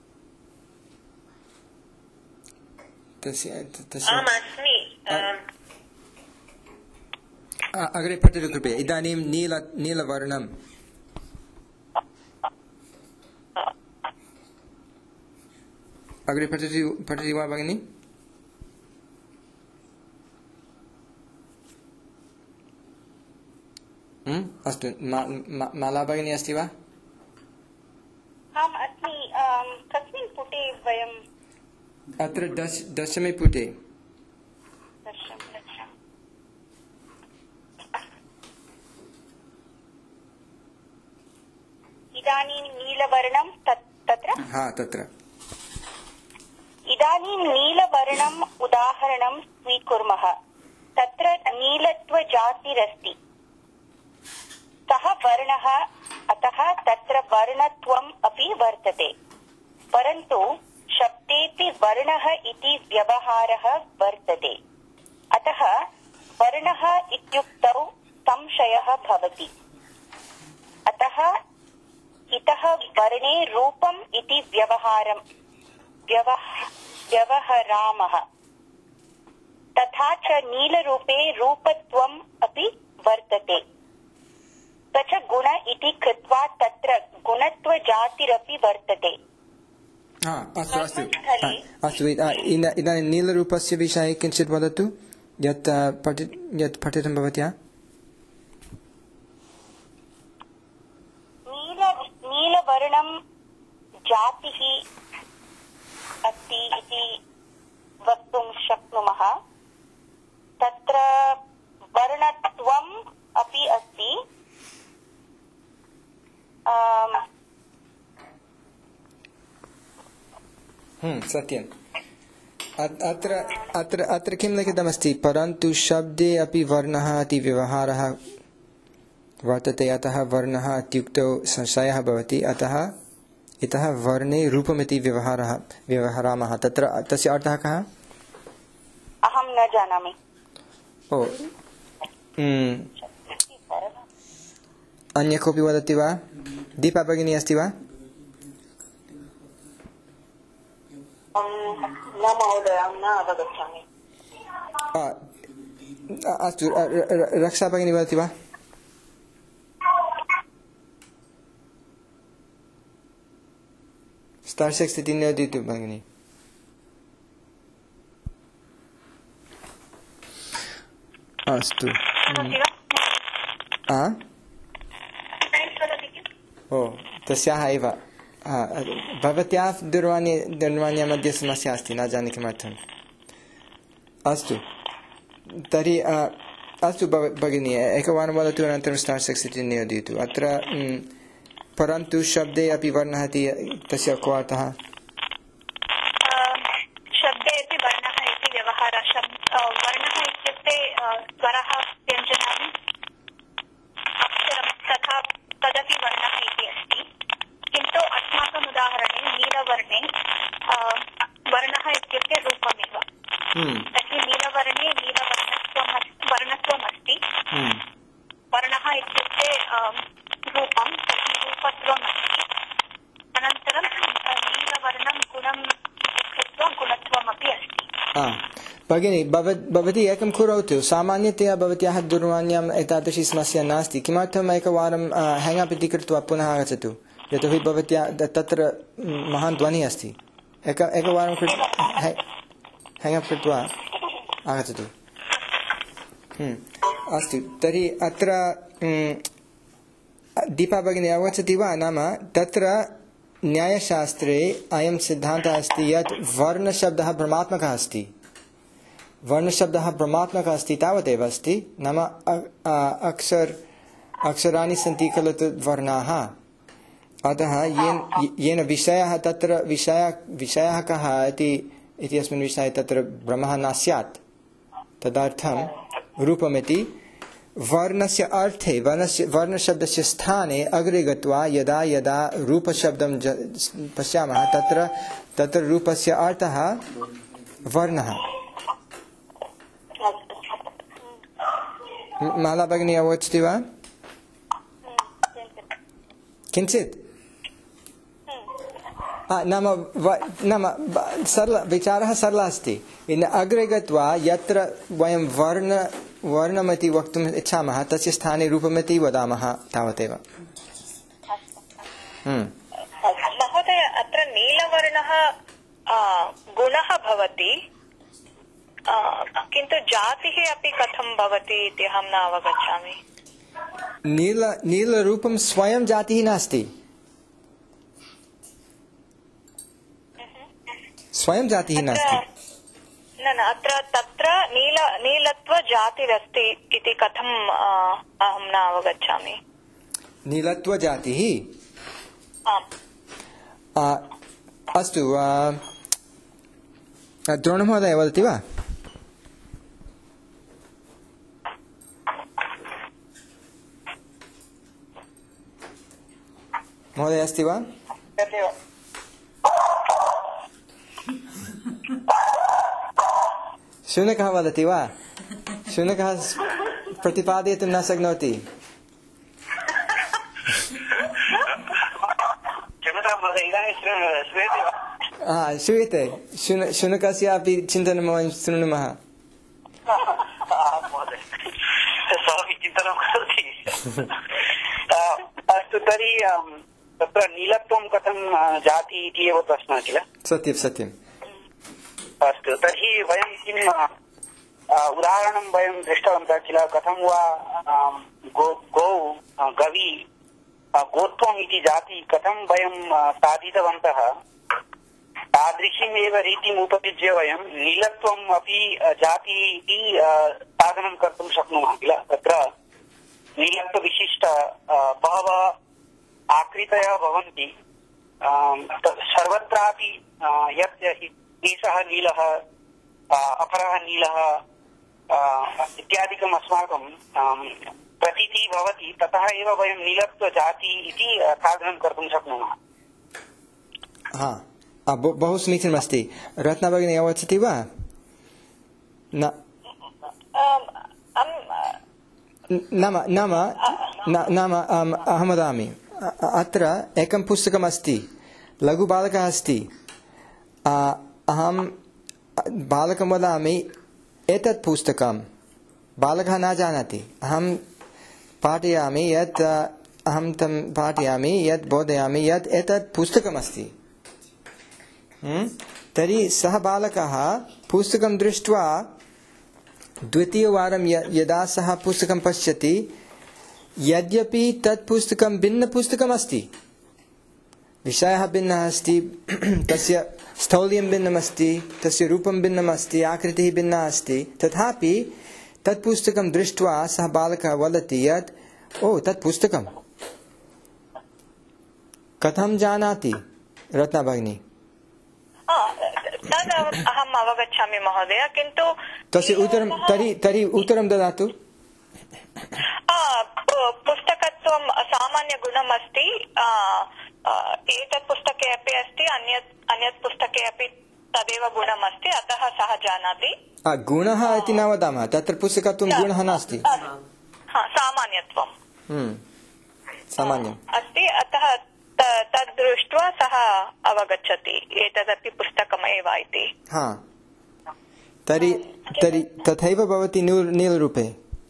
[SPEAKER 1] तस्य तस्य अग्रे पठतु कृपया। इदानीं नील नीलवर्णम् अग्रे पठति पठति वा भगिनी? अस्तु, माला भगिनी अस्ति वा?
[SPEAKER 5] आम् अस्मि। कस्मिन् पुटे वयम्?
[SPEAKER 1] अत्र दश दशमे पुटे।
[SPEAKER 5] इदानीं नीलवर्णं तत्र?
[SPEAKER 1] हा, तत्र।
[SPEAKER 5] इदानीं नीलवर्णम् उदाहरणं स्वीकुर्मः। तत्र नीलत्वजातिरस्ति। सः वर्णः, अतः तत्र वर्णत्वम् अपि वर्तते। परन्तु शब्देपि वर्णः इति व्यवहारः वर्तते। अतः वर्णः इत्युक्तौ संशयः भवति। अतः इतः वर्णे रूपम् इति व्यवहारम् व्यवहरामः। तथा च नीलरूपे रूपत्वम् अपि वर्तते। स च गुण इति कृत्वा तत्र गुणत्वजातिरपि वर्तते।
[SPEAKER 1] हा अस्तु अस्तु अस्तु इदानीं नीलरूपस्य विषये किञ्चित् वदतु यत् पठि यत् पठितं भवत्या
[SPEAKER 5] नील नीलवर्णं जातिः अस्ति इति वक्तुं शक्नुमः तत्र वर्णत्वम् अपि अस्ति
[SPEAKER 1] हम्म सत्यम् अत्र अत्र अत्र किं लिखितमस्ति परन्तु शब्दे अपि वर्णः इति व्यवहारः वर्तते अतः वर्णः इत्युक्तौ संशयः भवति अतः इतः वर्णे रूपमिति व्यवहारः व्यवहरामः तत्र तस्य अर्थः कः
[SPEAKER 5] अहं न जानामि
[SPEAKER 1] ओ अन्य कोऽपि वदति वा दीपा भगिनी अस्ति वा
[SPEAKER 4] न महोदय अहं न अवगच्छामि
[SPEAKER 1] अस्तु रक्षा भगिनी वदति वा स्टार् सिक्स् इति नोदतु भगिनी अस्तु ओ तस्याः एव भवत्याः दूरवाणी दूरवाण्या मध्ये समस्या अस्ति न जाने किमर्थम् अस्तु तर्हि अस्तु भगिनी एकवारं वदतु अनन्तरं स्टार् सिक्स् इति नियोजयतु अत्र परन्तु शब्दे अपि वर्णः इति तस्य को अर्थः
[SPEAKER 5] शब्दे अपि वर्णः इति व्यवहारः वर्णः इत्युक्ते स्वरः व्यञ्जनानि अक्षरं तथा तदपि वर्णः इति अस्ति किन्तु अस्माकम् उदाहरणे नीलवर्णे वर्णः इत्युक्ते रूपमेव तर्हि नीलवर्णे नीलवर्णत्वं वर्णत्वम् अस्ति वर्णः इत्युक्ते रूपं तर्हि रूपत्वम् अस्ति अनन्तरं नीलवर्णं गुणम् इत्युक्त्वा गुणत्वमपि अस्ति
[SPEAKER 1] भगिनी भवती एकं करोतु सामान्यतया भवत्याः दूरवाण्याम् एतादृशी समस्या नास्ति किमर्थम् एकवारं हेङ्ग् अप् इति कृत्वा पुनः आगच्छतु यतोहि भवत्या तत्र महान् ध्वनिः अस्ति एक एकवारं हेङ्ग् अप् कृत्वा आगच्छतु अस्तु तर्हि अत्र दीपा भगिनी अवगच्छति वा नाम तत्र न्यायशास्त्रे अयं सिद्धान्तः अस्ति यत् वर्णशब्दः भ्रमात्मकः अस्ति वर्णशब्दः भ्रमात्मकः अस्ति तावदेव अस्ति नाम अक्षर अक्षराणि सन्ति खलु वर्णाः अतः येन येन विषयः तत्र विषय विषयः कः इति इति अस्मिन् विषये तत्र भ्रमः न स्यात् तदर्थं रूपमिति वर्णस्य अर्थे वर्णस्य वर्णशब्दस्य स्थाने अग्रे गत्वा यदा यदा रूपशब्दं पश्यामः तत्र तत्र रूपस्य अर्थः वर्णः माला भगिनी अवगच्छति वा किञ्चित् नाम नाम सरल विचारः सरलः अस्ति अग्रे गत्वा यत्र वयं वर्ण वर्णमिति वक्तुम् इच्छामः तस्य स्थाने रूपमिति वदामः तावदेव
[SPEAKER 4] महोदय अत्र नीलवर्णः गुणः भवति किन्तु जातिः अपि कथं भवति इति अहं न अवगच्छामि
[SPEAKER 1] नील नीलरूपं स्वयं जातिः नास्ति स्वयं जातिः नास्ति
[SPEAKER 4] न न अत्र तत्र नील नीलत्व जातिरस्ति इति कथम् अहं न अवगच्छामि
[SPEAKER 1] नीलत्व जातिः अस्तु द्रोणमहोदय वदति वा महोदय अस्ति वा शुनकः वदति वा शुनकः प्रतिपादयितुं न शक्नोति श्रूयते शुनकस्य अपि चिन्तनं वयं शृणुमः
[SPEAKER 6] अस्तु तर्हि तत्र नीलत्वं कथं जाति इति एव प्रश्नः किल?
[SPEAKER 1] सत्यं सत्यम्।
[SPEAKER 6] अस्तु, तर्हि वयं किम् उदाहरणं वयं दृष्टवन्तः किल, कथं वा गो गौ गवी गोत्वम् इति जाति कथं वयं साधितवन्तः, तादृशीमेव रीतिम् उपयुज्य वयं नीलत्वम् अपि जाति इति साधनं कर्तुं शक्नुमः किल। तत्र नीलत्वविशिष्ट बहवः आकृतयः भवन्ति, सर्वत्रापि यत् एषः नीलः अपरः नीलः इत्यादिकम् अस्माकं प्रतीतिः भवति, ततः एव वयं नीलत्वजाति इति साधनं कर्तुं शक्नुमः।
[SPEAKER 1] हा, बहु समीचीनमस्ति। रत्ना भगिनी अवगच्छति वा? न नाम नाम नाम अहं वदामि, अत्र एकं पुस्तकमस्ति, लघुबालकः अस्ति, अहं बालकं वदामि एतत् पुस्तकं, बालकः न जानाति, अहं पाठयामि यत् अहं तं पाठयामि यत् बोधयामि यत् एतत् पुस्तकमस्ति। तर्हि सः बालकः पुस्तकं दृष्ट्वा द्वितीयवारं यदा सः पुस्तकं पश्यति, यद्यपि तत् पुस्तकं भिन्नपुस्तकमस्ति, विषयः भिन्नः अस्ति, तस्य स्थौल्यं भिन्नमस्ति, तस्य रूपं भिन्नमस्ति, आकृतिः भिन्ना अस्ति, तथापि तत् पुस्तकं दृष्ट्वा सः बालकः वदति यत् ओ तत् पुस्तकं। कथं जानाति रत्ना भगिनी?
[SPEAKER 4] तद् अहम् अवगच्छामि महोदय, किन्तु
[SPEAKER 1] तस्य उत्तरं तर्हि तर्हि उत्तरं ददातु।
[SPEAKER 4] पुस्तकत्वं सामान्यगुणम् अस्ति, एतत् पुस्तके अपि अस्ति, अन्यत् अन्यत् पुस्तके अपि तदेव गुणम् अस्ति, अतः सः जानाति।
[SPEAKER 1] गुणः इति न वदामः, तत्र पुस्तकत्वं गुणः नास्ति,
[SPEAKER 4] सामान्यत्वं
[SPEAKER 1] सामान्यम्
[SPEAKER 4] अस्ति, अतः तद् दृष्ट्वा सः अवगच्छति एतदपि पुस्तकमेव इति।
[SPEAKER 1] हा, तर्हि तर्हि तथैव भवति नीलरूपे।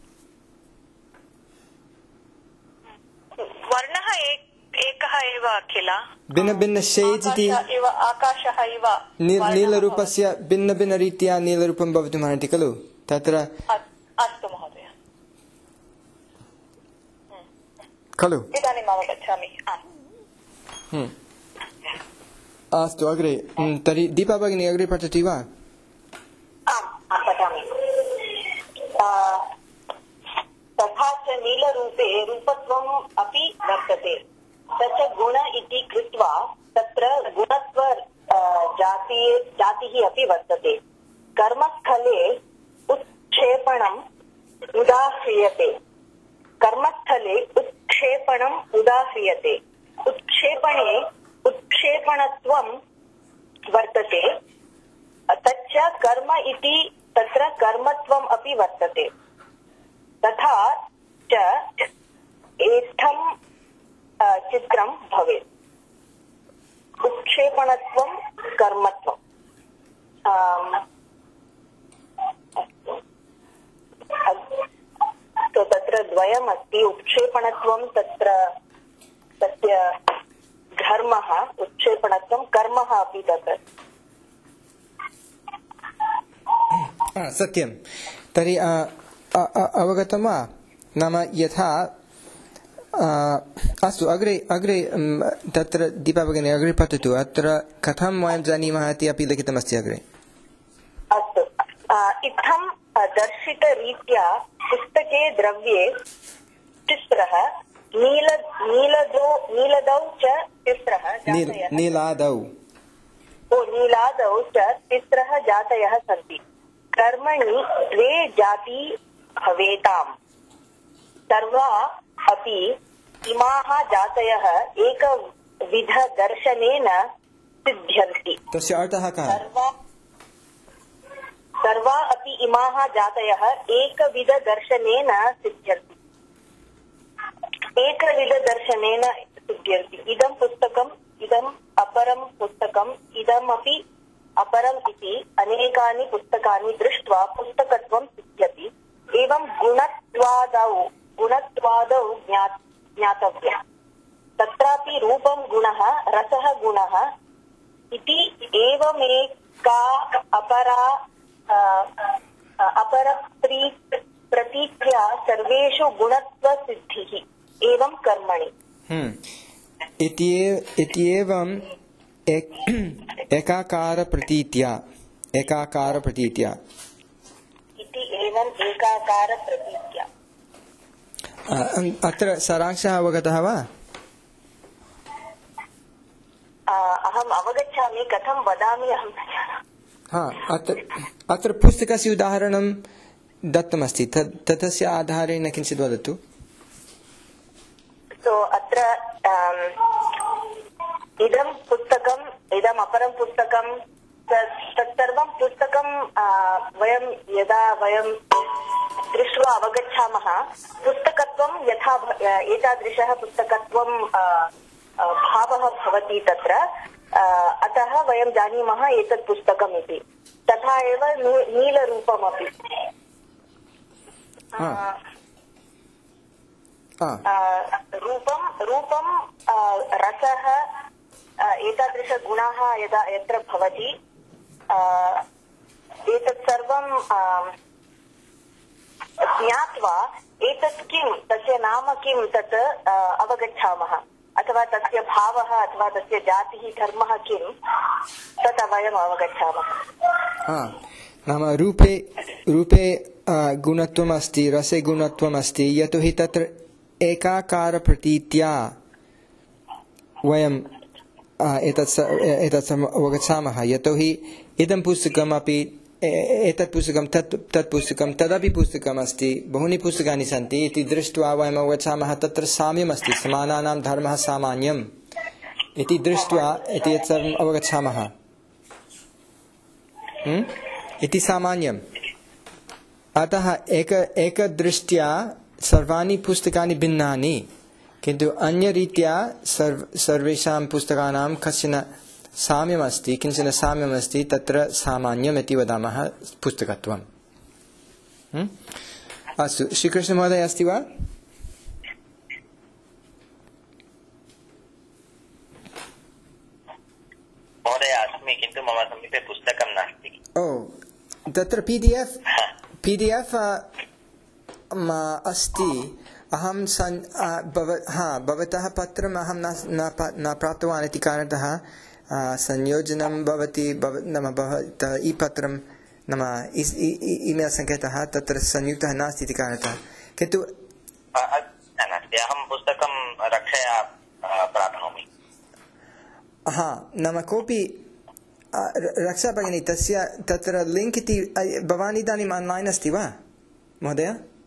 [SPEAKER 4] वर्णः एकः एव किल,
[SPEAKER 1] भिन्न भिन्न शेड्स् इति,
[SPEAKER 4] आकाशः इव
[SPEAKER 1] नीलरूपस्य भिन्न भिन्न रीत्या नीलरूपं भवितुमर्हति खलु तत्र।
[SPEAKER 4] अस्तु महोदय,
[SPEAKER 1] खलु
[SPEAKER 4] इदानीम् अवगच्छामि।
[SPEAKER 1] अस्तु, अग्रे तर्हि दीपा भगिनी अग्रे पठति वा?
[SPEAKER 7] आम् पठामि। तथा च नीलरूपे रूपत्वम् अपि वर्तते, स च गुण इति कृत्वा तत्र गुणत्व जाति जातिः अपि वर्तते। कर्मस्थले उत्क्षेपणम् उदाह्रियते, कर्मस्थले उत्क्षेपणम् उदाह्रियते, उत्क्षेपणे उत्क्षेपणत्वं वर्तते, तच्च कर्म इति तत्र कर्मत्वम् अपि वर्तते। तथा च एष्ठं चित्रं भवेत्, उत्क्षेपणत्वं कर्मत्वम्। तो तत्र द्वयमस्ति, उत्क्षेपणत्वं तत्र तस्य धर्मः, उत्क्षेपणत्वं कर्मः अपि तत्र।
[SPEAKER 1] सत्यं। तर्हि अवगतं वा? नाम यथा अस्तु, अग्रे अग्रे तत्र दीपा भगिनी अग्रे पठतु, अत्र कथं वयं जानीमः इति अपि लिखितमस्ति अग्रे।
[SPEAKER 7] अस्तु, इत्थं दर्शितरीत्या पुस्तके द्रव्ये तिस्रः नील नीलदौ नीलदौ च तिस्रः
[SPEAKER 1] नीलादौ
[SPEAKER 7] ओ नीलादौ च तिस्रः जातयः सन्ति। कर्मणि द्वे जाति भवेताम्, सर्वा अपि इमाः जातयः एकविधदर्शनेन सिद्ध्यन्ति।
[SPEAKER 1] तस्य अर्थः कः?
[SPEAKER 7] सर्वा अपि इमाः जातयः एकविधदर्शनेन सिद्ध्यन्ति, एकविधदर्शनेन सिद्ध्यन्ति। इदं पुस्तकम्, इदम् अपरं पुस्तकम्, इदमपि अपरम् इति अनेकानि पुस्तकानि दृष्ट्वा पुस्तकत्वं सिद्ध्यति। एवं गुणत्वादौ गुणत्वादौ ज्ञातव्यम्। तत्रापि रूपं गुणः रसः गुणः इति एवमेका अपरा अपरप्री प्रतीत्या सर्वेषु गुणत्वसिद्धिः एवं कर्मणि
[SPEAKER 1] इत्येवम् एकाकार प्रतीत्या एकाकार प्रतीत्या
[SPEAKER 7] इति एवम् एकाकार प्रतीत्या
[SPEAKER 1] अत्र सारांशः अवगतः वा?
[SPEAKER 7] अहम् अवगच्छामि, कथं वदामि अहं न जानामि।
[SPEAKER 1] हा, अत्र अत्र पुस्तकस्य उदाहरणं दत्तमस्ति, तत् तस्य आधारेण किञ्चित् वदतु।
[SPEAKER 7] सो अत्र इदं पुस्तकम् इदम् अपरं पुस्तकं तत्सर्वं पुस्तकं वयं यदा वयं दृष्ट्वा अवगच्छामः, पुस्तकत्वं यथा एतादृशः पुस्तकत्वं भावः भवति तत्र, अतः वयं जानीमः एतत् पुस्तकम् इति। तथा एव नीलरूपमपि रूपं रूपं रसः एतादृशगुणाः यदा यत्र भवति, एतत् सर्वं ज्ञात्वा एतत् किं, तस्य नाम किं, तत् अवगच्छामः, अथवा तस्य भावः अथवा तस्य जातिः धर्मः किं, तत् वयम् अवगच्छामः।
[SPEAKER 1] नाम रूपे रूपे गुणत्वम् अस्ति, रसे गुणत्वम् अस्ति, यतोहि तत्र एकाकार प्रतीत्या वयं एतत् एतत् अवगच्छामः। यतोहि इदं पुस्तकमपि एतत् पुस्तकं तत् तत् पुस्तकं तदपि पुस्तकम् अस्ति, बहूनि पुस्तकानि सन्ति इति दृष्ट्वा वयम् अवगच्छामः तत्र साम्यम् अस्ति, समानानां धर्मः सामान्यम् इति दृष्ट्वा इति यत् सर्वम् अवगच्छामः इति सामान्यम्। अतः एक एकदृष्ट्या सर्वाणि पुस्तकानि भिन्नानि, किन्तु अन्यरीत्या सर्व सर्वेषां पुस्तकानां कश्चन साम्यमस्ति, किञ्चन साम्यमस्ति, तत्र सामान्यम् इति वदामः पुस्तकत्वम्। अस्तु, श्रीकृष्णमहोदय अस्ति वा?
[SPEAKER 8] महोदय अस्मि, किन्तु मम समीपे पुस्तकं नास्ति। ओ,
[SPEAKER 1] तत्र P D F P D F अस्ति। अहं सन् हा भवतः पत्रम् अहं न प्राप्तवान् इति कारणतः संयोजनं भवति, नाम भवतः ई पत्रं नाम ईमेल् सङ्केतः तत्र संयुक्तः नास्ति इति कारणतः, किन्तु
[SPEAKER 8] अहं पुस्तकं रक्षया प्राप्नोमि।
[SPEAKER 1] हा, नाम कोऽपि रक्षा भगिनी तस्य तत्र लिङ्क् इति भवान् इदानीम् आन्लैन् अस्ति वा महोदय?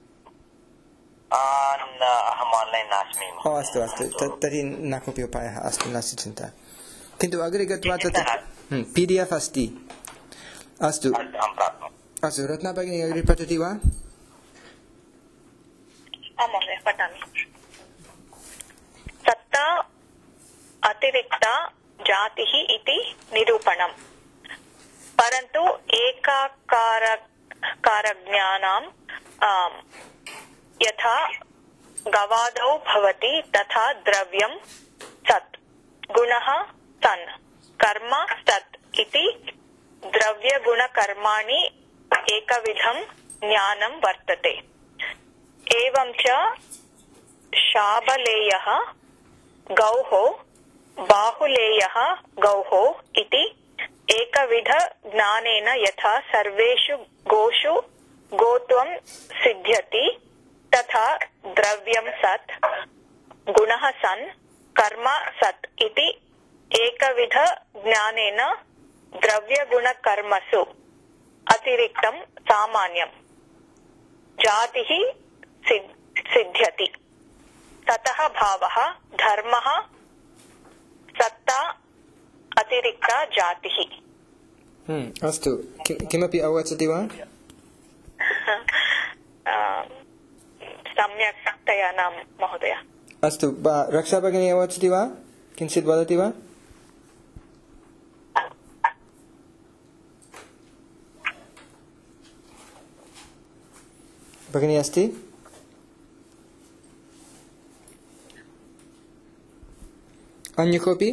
[SPEAKER 8] अहम् आन्लैन् नास्मि।
[SPEAKER 1] ओ अस्तु अस्तु, तर्हि न कोऽपि उपायः, अस्तु, नास्ति चिन्ता। किन्तु अग्रे गत्वा तत्र पी डी एफ् अस्ति। अस्तु अस्तु, रत्ना भगिनी अग्रे पठति वा?
[SPEAKER 4] महोदय पठामि। सत्ता अतिरिक्ता जातिः इति निरूपणम्, परन्तु एकाकारज्ञानां यथा गवादौ भवति तथा द्रव्यं सत्, गुणः सन्, कर्म सत् इति द्रव्यगुणकर्माणि एकविधं ज्ञानं वर्तते। एवं च शाबलेयः गौः बाहुलेयः गौः इति एकविध ज्ञानेन यथा सर्वेषु गोषु गोत्वं सिद्ध्यति, तथा द्रव्यं सत्, गुणः सन्, कर्म सत् इति एकविध ज्ञानेन द्रव्यगुणकर्मसु अतिरिक्तं सामान्यं जातिः सिद्ध्यति। ततः भावः धर्मः सत्ता अतिरिक्ता जातिः।
[SPEAKER 1] हम्म, अस्तु, किमपि अवगच्छति वा?
[SPEAKER 4] सम्यक्तया न महोदय।
[SPEAKER 1] अस्तु, रक्षा भगिनी अवगच्छति वा? किञ्चित् वदति वा? भगिनी अस्ति? अन्य कोऽपि?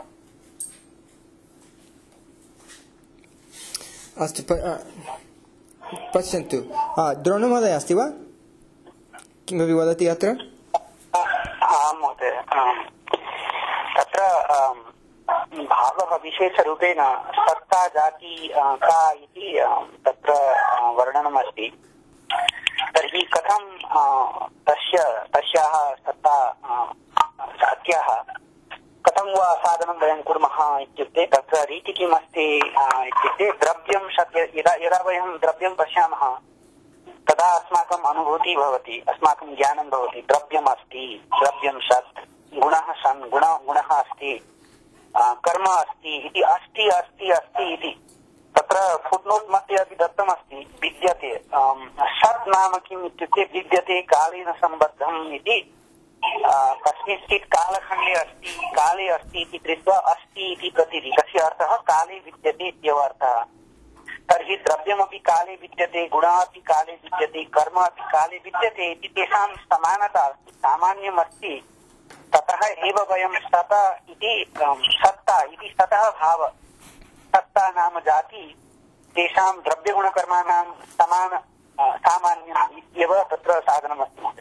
[SPEAKER 1] अस्तु, पश्यन्तु। द्रोणमहोदय अस्ति वा? किमपि वदति अत्र?
[SPEAKER 6] आम् महोदय, तत्र भावः विशेषरूपेण सत्ता जाति का इति तत्र वर्णनमस्ति। तर्हि कथं तस्य तस्याः सत्ता जात्याः कथं वा साधनं वयं कुर्मः इत्युक्ते तत्र रीतिः किम् अस्ति इत्युक्ते द्रव्यं सत् यदा यदा वयं द्रव्यं पश्यामः तदा अस्माकम् अनुभूतिः भवति, अस्माकं ज्ञानं भवति। द्रव्यम् अस्ति, द्रव्यं सत्, गुणः सन्, गुण गुणः अस्ति, कर्म अस्ति इति अस्ति अस्ति अस्ति इति तत्र फुट्नोट् मध्ये अपि दत्तमस्ति। विद्यते सत् नाम किम् इत्युक्ते विद्यते कालेन सम्बद्धम् इति, कस्मिंश्चित् कालखण्डे अस्ति, काले अस्ति इति कृत्वा अस्ति इति प्रतीति। तस्य अर्थः काले विद्यते इत्येव अर्थः। तर्हि द्रव्यमपि काले विद्यते, गुणः अपि काले विद्यते, कर्म अपि काले विद्यते इति तेषां समानता अस्ति, सामान्यमस्ति। ततः एव वयं सता इति सत्ता इति सतः भाव, सत्ता नाम जाति तेषां द्रव्यगुणकर्माणां समान सामान्यम् इत्येव तत्र साधनमस्ति।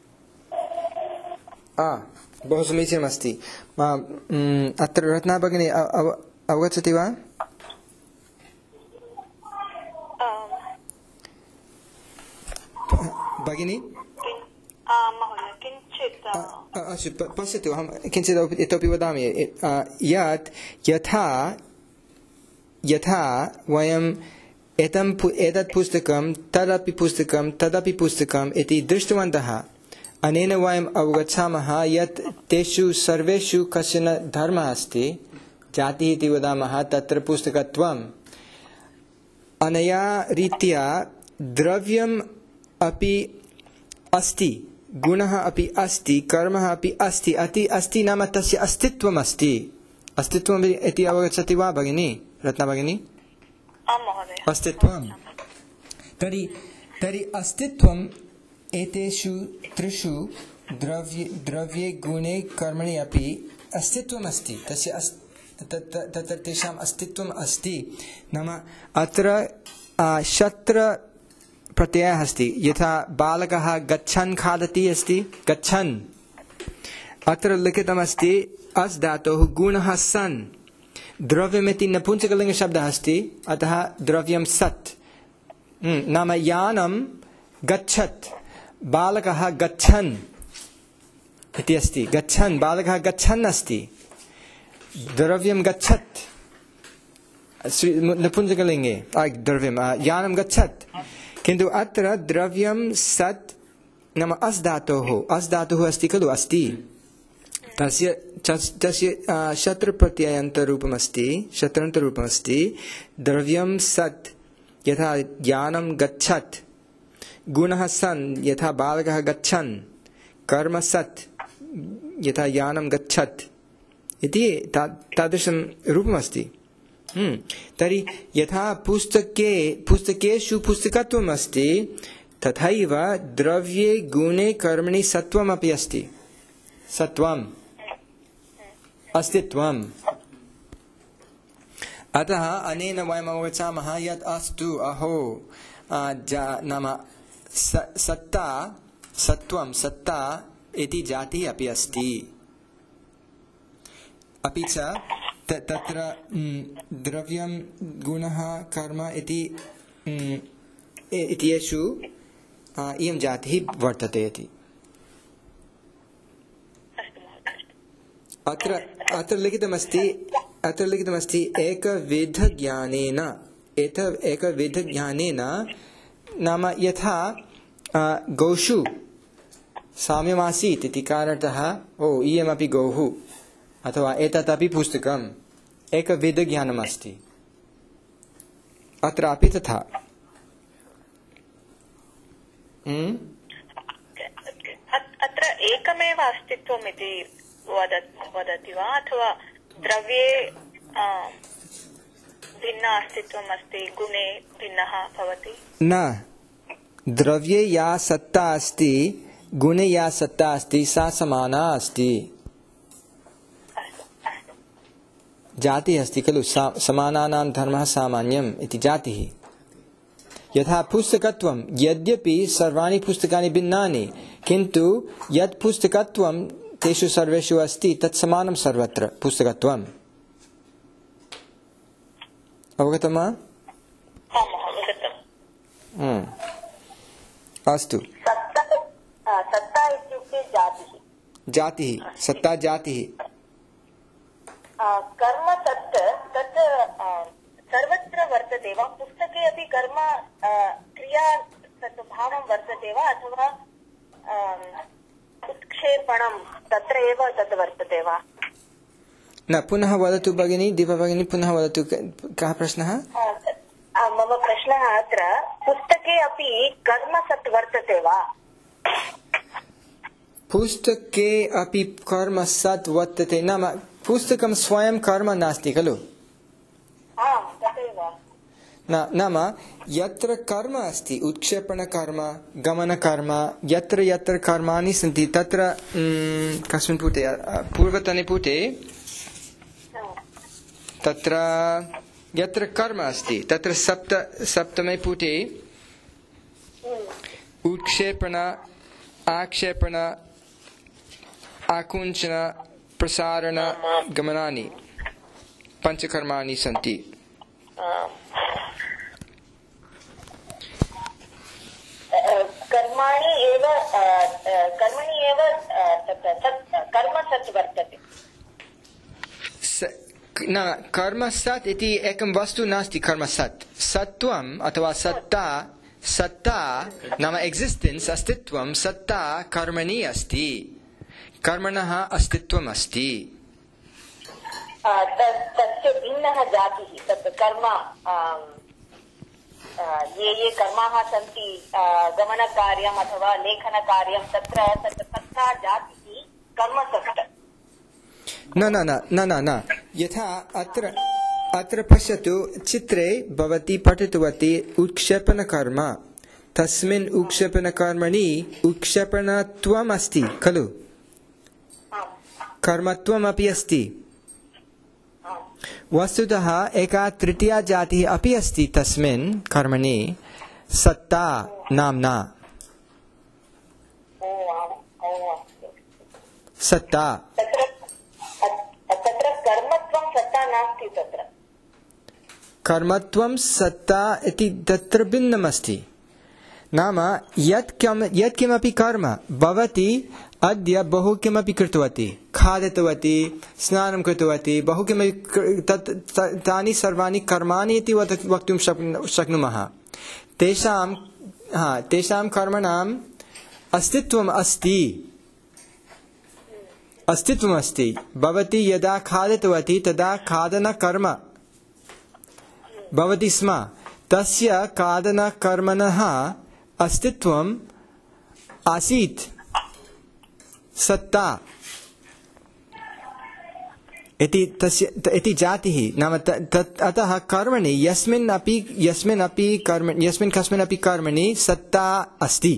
[SPEAKER 1] बहु समीचीनमस्ति। अत्र रत्ना भगिनी अवगच्छति वा? भगिनी पश्यतु, अहं किञ्चित् इतोपि वदामि यत् यथा यथा वयम् एतं एतत् पुस्तकं तदपि पुस्तकं तदपि पुस्तकम् इति दृष्टवन्तः, अनेन वयम् अवगच्छामः यत् तेषु सर्वेषु कश्चन धर्मः अस्ति, जातिः इति वदामः, तत्र पुस्तकत्वम्। अनया रीत्या द्रव्यम् अपि अस्ति, गुणः अपि अस्ति, कर्मः अपि अस्ति, अति अस्ति नाम तस्य अस्तित्वम् अस्ति। अस्तित्वम् इति अवगच्छति वा भगिनी, रत्ना भगिनी? अस्तित्वम्। तर्हि तर्हि अस्तित्वम् एतेषु त्रिषु द्रव्ये द्रव्ये गुणे कर्मणि अपि अस्तित्वम् अस्ति, तस्य तत्र तेषाम् अस्तित्वम् अस्ति। नाम अत्र शत्र प्रत्ययः अस्ति, यथा बालकः गच्छन् खादति अस्ति, गच्छन्। अत्र लिखितमस्ति अस् धातोः गुणः सन्, द्रव्यमिति नपुंसकलिङ्गशब्दः अस्ति, अतः द्रव्यं सत्। नाम यानं गच्छत्, बालकः गच्छन् इति अस्ति, गच्छन्, बालकः गच्छन् अस्ति, द्रव्यं गच्छत् नपुंसकलिङ्गे, द्रव्यं यानं गच्छत्। किन्तु अत्र द्रव्यं सत् नाम अस् धातोः, अस् धातुः अस्ति खलु, अस्ति, तस्य तस्य शत्रुप्रत्ययान्तरूपमस्ति, शत्रन्तरूपमस्ति। द्रव्यं सत् यथा यानं गच्छत्, गुणः सन् यथा बालकः गच्छन्, कर्म सत् यथा यानं गच्छत् इति तादृशं रूपमस्ति। तर्हि यथा पुस्तके पुस्तकेषु पुस्तकत्वम् अस्ति, तथैव द्रव्ये गुणे कर्मणि सत्वमपि अस्ति, सत्वम्, अस्तित्वम्। अतः अनेन वयम् अवगच्छामः यत् अस्तु अहो नाम सत्ता, सत्वं, सत्ता इति जातिः अपि अस्ति। अपि च तत्र द्रव्यं गुणः कर्म इति इत्येषु इयं जातिः वर्तते इति। अत्र अत्र लिखितमस्ति अत्र लिखितमस्ति एकविधज्ञानेन, एत एकविधज्ञानेन नाम यथा गौषु साम्यमासीत् इति कारणतः ओ इयमपि गौः अथवा एतदपि पुस्तकम्, एकविधज्ञानम् अस्ति। अत्रापि तथा।
[SPEAKER 4] अत्र एकमेव अस्तित्वम् इति वदति वा, अथवा द्रव्ये भिन्न अस्तित्वम् अस्ति, गुणे भिन्नः भवति?
[SPEAKER 1] न, द्रव्ये या सत्ता अस्ति, गुणे या सत्ता अस्ति सा समाना अस्ति। जातिः अस्ति खलु समानानां धर्मः सामान्यम् इति जातिः। यथा पुस्तकत्वं यद्यपि सर्वाणि पुस्तकानि भिन्नानि किन्तु यत् पुस्तकत्वं तेषु सर्वेषु अस्ति तत् समानं सर्वत्र पुस्तकत्वम्। अवगतं वा? अस्तु।
[SPEAKER 7] सत्ता इत्युक्ते जातिः।
[SPEAKER 1] जातिः सत्ता जातिः।
[SPEAKER 7] कर्म तत् तत् सर्वत्र वर्तते वा? पुस्तके अपि कर्म क्रिया तत् भावं वर्तते वा अथवा उत्क्षेपणं तत्र एव तत् वर्तते वा?
[SPEAKER 1] न, पुनः वदतु भगिनी, दीपा भगिनी पुनः वदतु, कः प्रश्नः?
[SPEAKER 7] मम प्रश्नः अत्र पुस्तके अपि कर्म सत् वर्तते वा?
[SPEAKER 1] पुस्तके अपि कर्म सत् वर्तते, नाम पुस्तकं स्वयं कर्म नास्ति खलु? नाम यत्र कर्म अस्ति, उत्क्षेपणकर्म, गमनकर्म, यत्र यत्र कर्माणि सन्ति तत्र कस्मिन् पुटे, पूर्वतने पुटे तत्र यत्र कर्म अस्ति तत्र सप्त सप्तमे पुटे उत्क्षेपण, आक्षेपण, आकुञ्चन, प्रसारण, गमनानि पञ्चकर्माणि सन्ति।
[SPEAKER 7] कर्माणि एव कर्मणि एव कर्म सत् वर्तते।
[SPEAKER 1] न, कर्म सत् इति एकं वस्तु नास्ति। कर्म सत् सत्त्वम् अथवा सत्ता, सत्ता नाम एक्सिस्टेन्स्, अस्तित्वं, सत्ता कर्मणि अस्ति, कर्मणः अस्तित्वम् अस्ति।
[SPEAKER 7] तस्य भिन्नः जातिः तत् कर्म, ये ये कर्माः सन्ति, गमनकार्यम् अथवा लेखनकार्यं, तत्र तत् सत्ता जातिः कर्म सत्।
[SPEAKER 1] न न न न न न यथा अत्र अत्र पश्यतु, चित्रे भवती पठितवती उत्क्षेपणकर्म, तस्मिन् उत्क्षेपणकर्मणि उत्क्षेपणत्वम् अस्ति खलु, कर्मत्वम् अपि अस्ति। वस्तुतः एका तृतीया जातिः अपि अस्ति तस्मिन् कर्मणि, सत्ता नाम्ना। सत्ता
[SPEAKER 7] कर्मत्वं सत्ता नास्ति तत्र।
[SPEAKER 1] कर्मत्वं सत्ता इति तत्र भिन्नमस्ति। नाम यत् किं यत् किमपि कर्म, भवती अद्य बहु किमपि कृतवती, खादितवती, स्नानं कृतवती, बहु किमपि तत् तानि सर्वाणि कर्माणि इति वक्तुं शक्नुमः। तेषां हा तेषां कर्मणाम् अस्तित्वम् अस्ति, अस्तित्वम् अस्ति। भवती यदा खादितवती तदा खादनकर्म भवति स्म, तस्य खादनकर्मणः अस्तित्वम् आसीत्, सत्ता इति तस्य इति जातिः। नाम तत् अतः कर्मणि यस्मिन् अपि यस्मिन् अपि कर्म यस्मिन् कस्मिन् अपि कर्मणि सत्ता अस्ति।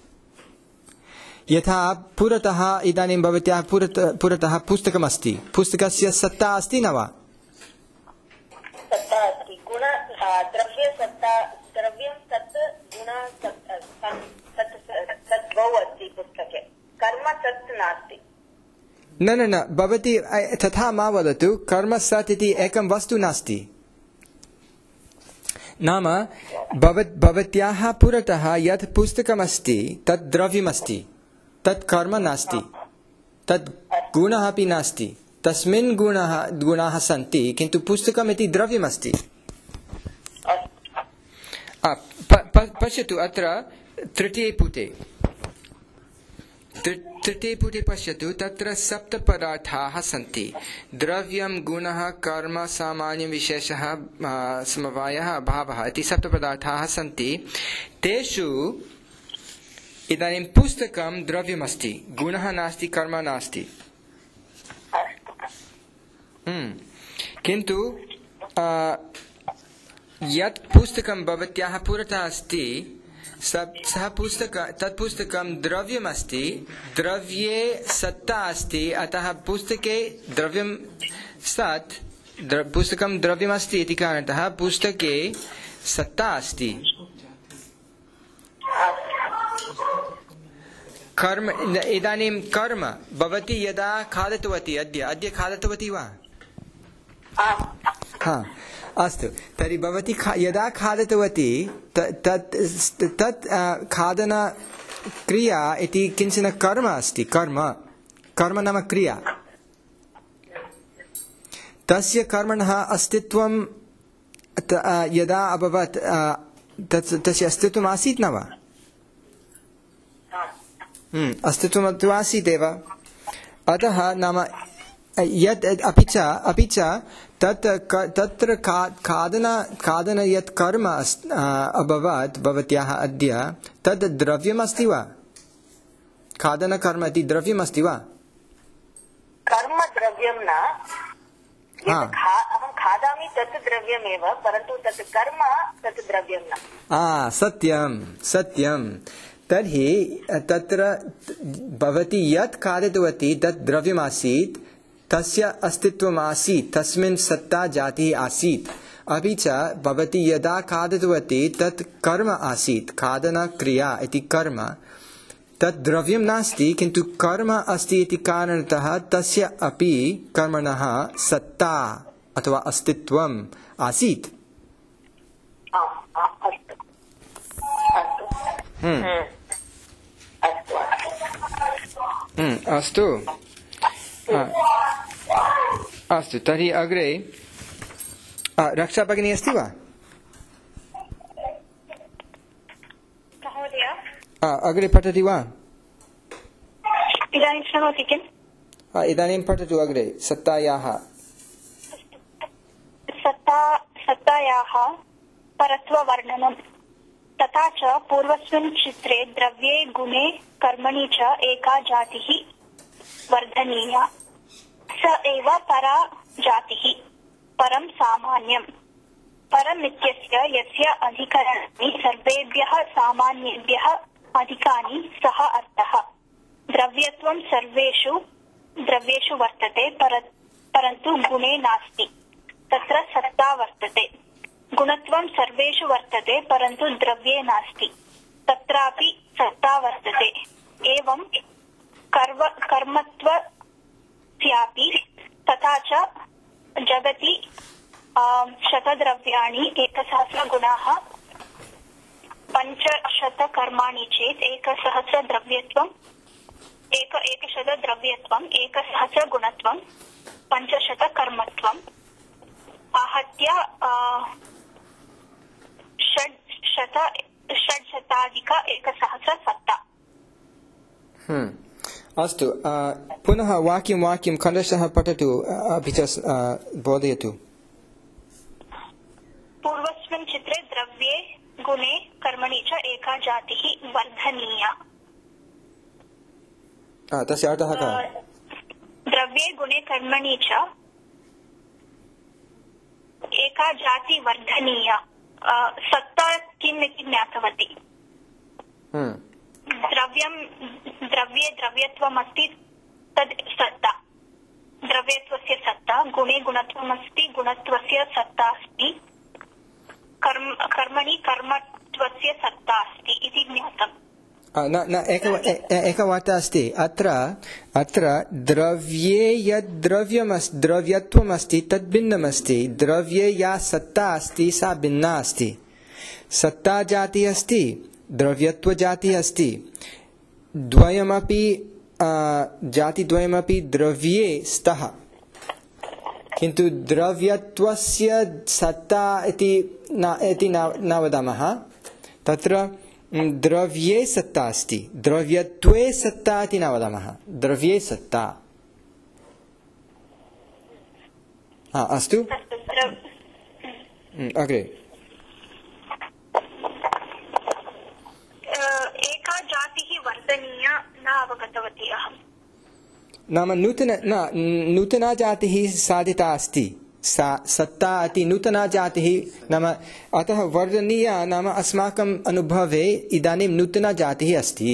[SPEAKER 1] यथा पुरतः इदानीं भवत्याः पुरतः पुरतः पुस्तकमस्ति, पुस्तकस्य सत्ता अस्ति न वा?
[SPEAKER 7] सत्ता अस्ति, गुण द्रव्य सत्ता, द्रव्यं सत्, गुण सत् द्वौ अस्ति पुस्तके, कर्म सत् नास्ति।
[SPEAKER 1] न न न भवती तथा मा वदतु, कर्म सत् इति एकं वस्तु नास्ति। नाम भवत् भवत्याः पुरतः यत् पुस्तकमस्ति तत् द्रव्यमस्ति, तत् कर्म नास्ति, तत् गुणः अपि नास्ति। तस्मिन् गुणः गुणाः सन्ति, किन्तु पुस्तकम् इति द्रव्यमस्ति। पश्यतु अत्र तृतीये पुटे तृतीये पुटे पश्यतु, तत्र सप्तपदार्थाः सन्ति। द्रव्यं, गुणः, कर्म, सामान्यं, विशेषः, समवायः, भावः इति सप्तपदार्थाः सन्ति। तेषु इदानीं पुस्तकं द्रव्यमस्ति, गुणः नास्ति, कर्म नास्ति। किन्तु यत् पुस्तकं भवत्याः पुरतः अस्ति, सः पुस्तक तत् पुस्तकं द्रव्यमस्ति, द्रव्ये सत्ता अस्ति, अतः पुस्तके द्रव्यं सत्, पुस्तकं द्रव्यमस्ति इति कारणतः पुस्तके सत्ता अस्ति। कर्म इदानीं कर्म भवती यदा खादितवती अद्य अद्य खादितवती वा? हा अस्तु तर्हि भवती खा यदा खादितवती तत् तत् खादन क्रिया इति किञ्चन कर्म अस्ति। कर्म कर्म नाम क्रिया। तस्य कर्मणः अस्तित्वं यदा अभवत् तस्य अस्तित्वम् आसीत् न वा? अस्तित्वं तु आसीत् एव। अतः नाम यत् अपि च अपि च तत् तत्र खादन खादन यत् कर्म अभवत् भवत्याः अद्य तद् द्रव्यमस्ति वा? खादनकर्म इति द्रव्यमस्ति वा?
[SPEAKER 7] कर्म द्रव्यं न। अहं खादामि तत् द्रव्यमेव, परन्तु तत् कर्म तत् द्रव्यं न।
[SPEAKER 1] आ सत्यं सत्यं। तर्हि तत्र भवती यत् खादितवती तत् द्रव्यमासीत्, तस्य अस्तित्वम् आसीत्, तस्मिन् सत्ता जातिः आसीत्। अपि च भवती यदा खादितवती तत् कर्म आसीत्, खादनक्रिया इति कर्म। तत् द्रव्यं नास्ति किन्तु कर्म अस्ति इति कारणतः तस्य अपि कर्मणः सत्ता अथवा अस्तित्वम् आसीत्। अस्तु अस्तु तर्हि अग्रे रक्षा भगिनी अस्ति वा? अग्रे पठति वा?
[SPEAKER 5] इदानीं शृणोति किम्?
[SPEAKER 1] इदानीं पठतु अग्रे। सत्तायाः
[SPEAKER 5] सत्ता सत्तायाः परत्ववर्णनं तथा च पूर्वस्मिन् चित्रे द्रव्ये गुणे कर्मणि च एका जातिः वर्धनीया, स एव परा जातिः, परं सामान्यं। परम् इत्यस्य यस्य अधिकरणानि सर्वेभ्यः सामान्येभ्यः अधिकानि सः अर्थः। द्रव्यत्वं सर्वेषु द्रव्येषु वर्तते, पर परन्तु गुणे नास्ति, तत्र सत्ता वर्तते। गुणत्वं सर्वेषु वर्तते, परन्तु द्रव्ये नास्ति, तत्रापि सत्ता वर्तते। एवं कर्म कर्मत्वस्यापि तथा च जगति शतद्रव्याणि एकसहस्रगुणाः पञ्चशतकर्माणि चेत् एकसहस्रद्रव्यत्वम् एक एकशतद्रव्यत्वम् एकसहस्रगुणत्वं पञ्चशतकर्मत्वम् आहत्य षड्शत षड्शताधिक एकसहस्रसत्ता।
[SPEAKER 1] अस्तु पुनः वाक्यं वाक्यं खण्डशः पठतु अपि च बोधयतु।
[SPEAKER 5] पूर्वस्मिन् चित्रे द्रव्ये गुणे कर्मणि च एका जातिः वर्धनीया।
[SPEAKER 1] तस्य अर्थः कः?
[SPEAKER 5] द्रव्ये गुणे कर्मणि च एका जाति वर्धनीया। सत्ता किम् इति ज्ञातवती। द्रव्यं द्रव्ये द्रव्यत्वमस्ति, तद् सत्ता। द्रव्यत्वस्य सत्ता, गुणे गुणत्वमस्ति, गुणत्वस्य सत्ता अस्ति, कर्म कर्मणि कर्मत्वस्य सत्ता अस्ति इति ज्ञातम्।
[SPEAKER 1] न न एक एकवार्ता अस्ति अत्र अत्र द्रव्ये यद् द्रव्यमस्ति द्रव्यत्वमस्ति तद् भिन्नमस्ति। द्रव्ये या सत्ता अस्ति सा भिन्ना अस्ति। सत्ता जातिः अस्ति, द्रव्यत्वजातिः अस्ति। द्वयमपि जातिद्वयमपि द्रव्ये स्तः, किन्तु द्रव्यत्वस्य सत्ता इति न वदामः। तत्र द्रव्ये सत्ता अस्ति, द्रव्यत्वे सत्ता इति न वदामः। द्रव्ये सत्ता। अस्तु अग्रे।
[SPEAKER 5] एका जातिः वर्धनीया न अवगतवती अहम्।
[SPEAKER 1] नाम नूतन न नूतना जातिः साधिता अस्ति। सा सत्ता इति नूतना जातिः नाम अतः वर्धनीया नाम अस्माकम् अनुभवे इदानीं नूतना जातिः अस्ति।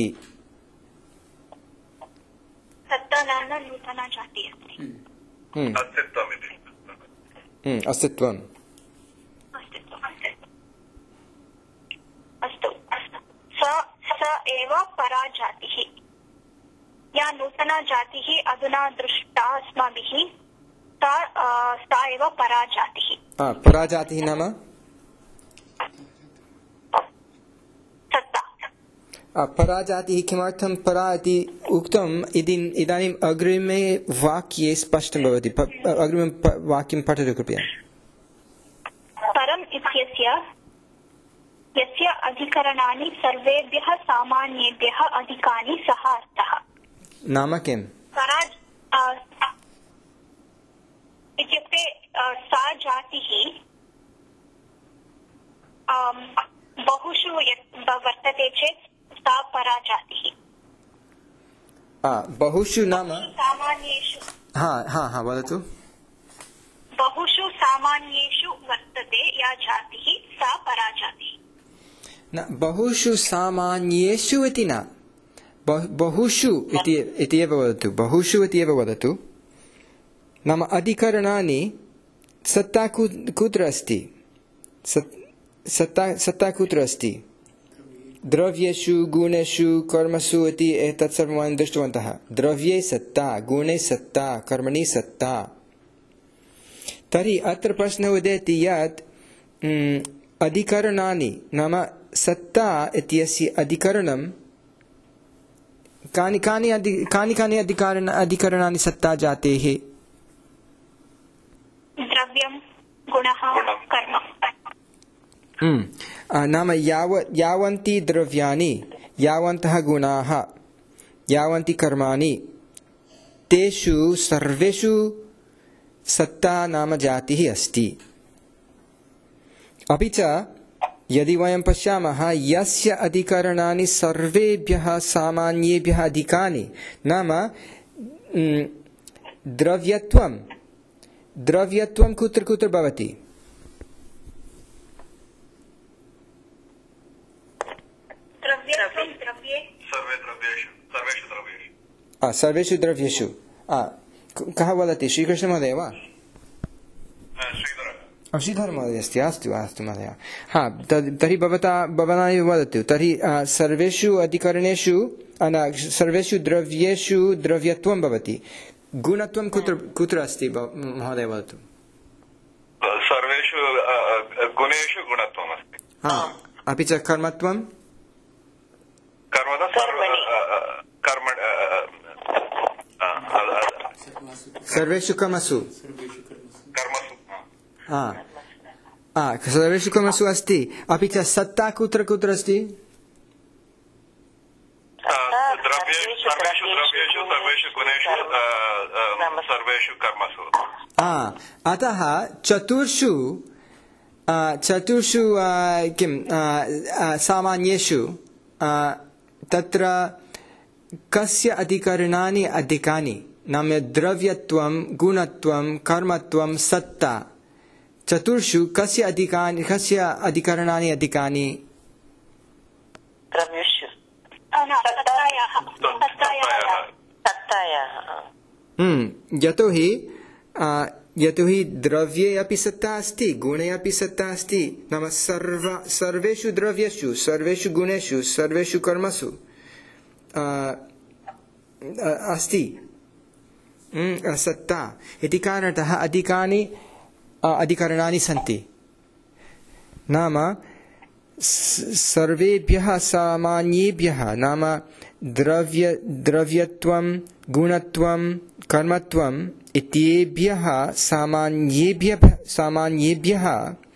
[SPEAKER 5] सत्ता नाम नूतना जातिः अस्ति।
[SPEAKER 1] अस्तित्वम्
[SPEAKER 5] अस्तु स स एव पराजातिः या नूतना जातिः अधुना दृष्टा अस्माभिः सा सा एव पराजातिः
[SPEAKER 1] पराजातिः नाम पराजातिः किमर्थं परा इति उक्तम् इति इदानीम् अग्रिमे वाक्ये स्पष्टं भवति अग्रिमं वाक्यं पठतु कृपया
[SPEAKER 5] परम् इत्यस्य यस्य अधिकरणानि सर्वेभ्यः सामान्येभ्यः अधिकानि सः अर्थः
[SPEAKER 1] नाम किम्
[SPEAKER 5] पराज इत्युक्ते सा जातिः बहुषु वर्तते चेत् सा पराजातिः
[SPEAKER 1] बहुषु नाम
[SPEAKER 5] सामान्येषु
[SPEAKER 1] हा हा हा वदतु
[SPEAKER 5] बहुषु सामान्येषु वर्तते या जातिः सा पराजातिः
[SPEAKER 1] न बहुषु सामान्येषु इति न बहुषु इति एव वदतु बहुषु इति एव वदतु नाम अधिकरणानि सत्ता कुत्र अस्ति सत्ता सत्ता कुत्र अस्ति द्रव्येषु गुणेषु कर्मसु इति एतत् सर्वं वयं दृष्टवन्तः द्रव्ये सत्ता गुणे सत्ता कर्मणि सत्ता तर्हि अत्र प्रश्नः उदेति यत् अधिकरणानि नाम सत्ता इत्यस्य अधिकरणं कानि कानि अधि कानि कानि अधिकरण अधिकरणानि सत्ता जातेः
[SPEAKER 5] द्रव्यं गुणः कर्म
[SPEAKER 1] नाम याव यावन्ति द्रव्याणि यावन्तः गुणाः यावन्ति कर्माणि तेषु सर्वेषु सत्ता नाम जातिः अस्ति अपि च यदि वयं पश्यामः यस्य अधिकरणानि सर्वेभ्यः सामान्येभ्यः अधिकानि नाम द्रव्यत्वं द्रव्यत्वं कुत्र कुत्र भवति सर्वेषु द्रव्येषु कः वदति श्रीकृष्णमहोदय वा श्रीधर महोदय अस्ति अस्तु अस्तु महोदय हा तर्हि भवता भवान् वदतु तर्हि सर्वेषु अधिकरणेषु सर्वेषु द्रव्येषु द्रव्यत्वं भवति गुणत्वं कुत्र कुत्र अस्ति महोदय वदतु
[SPEAKER 9] सर्वेषु गुणेषु गुणत्वम् अस्ति
[SPEAKER 1] हा अपि च कर्मत्वं सर्वेषु कर्मसु सर्वेषु कर्मसु अस्ति अपि च सत्ता कुत्र कुत्र अस्ति अतः चतुर्षु चतुर्षु किं सामान्येषु तत्र कस्य अधिकरणानि अधिकानि नाम द्रव्यत्वं गुणत्वं कर्मत्वं सत्ता चतुर्षु कस्य अधिकानि कस्य अधिकरणानि अधिकानि
[SPEAKER 7] द्रव्येषु
[SPEAKER 1] यतोहि यतोहि द्रव्ये अपि सत्ता अस्ति गुणे अपि सत्ता अस्ति नाम सर्व सर्वेषु द्रव्येषु सर्वेषु गुणेषु सर्वेषु कर्मसु अस्ति सत्ता इति कारणतः अधिकानि अधिकरणानि सन्ति नाम सर्वेभ्यः सामान्येभ्यः नाम द्रव्य द्रव्यत्वं गुणत्वं कर्मत्वम् इत्येभ्यः सामान्येभ्यः सामान्येभ्यः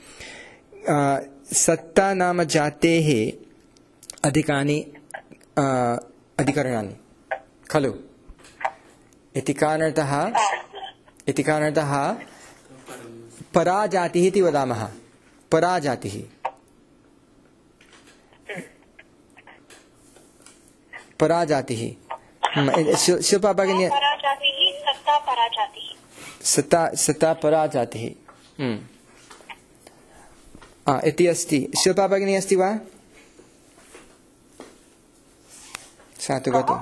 [SPEAKER 1] सत्ता नाम जातेः अधिकानि अधिकरणानि खलु इति कारणतः इति कारणतः पराजातिः इति वदामः पराजातिः पराजातिः शिल्पा भगिनी सत्ता सत्ता पराजातिः इति अस्ति शिल्पा भगिनी अस्ति वा सा तु गता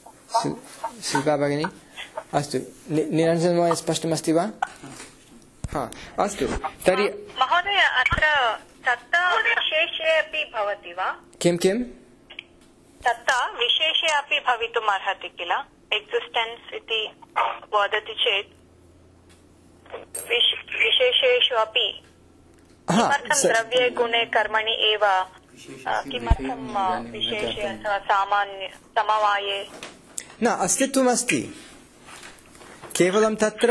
[SPEAKER 1] शिल्पा भगिनी अस्तु निरञ्जनमहोदय स्पष्टमस्ति वा हा अस्तु तर्हि
[SPEAKER 4] महोदय अत्र सत्ता विशेषे अपि भवति वा?
[SPEAKER 1] किं किं
[SPEAKER 4] सत्ता विशेषे अपि भवितुम् अर्हति किल? एक्सिस्टेन्स् इति वदति चेत् विशेषेषु अपि किमर्थं द्रव्ये गुणे कर्मणि एव किमर्थं विशेषे अथवा सामान्य समवाये
[SPEAKER 1] न अस्तित्वमस्ति केवलं तत्र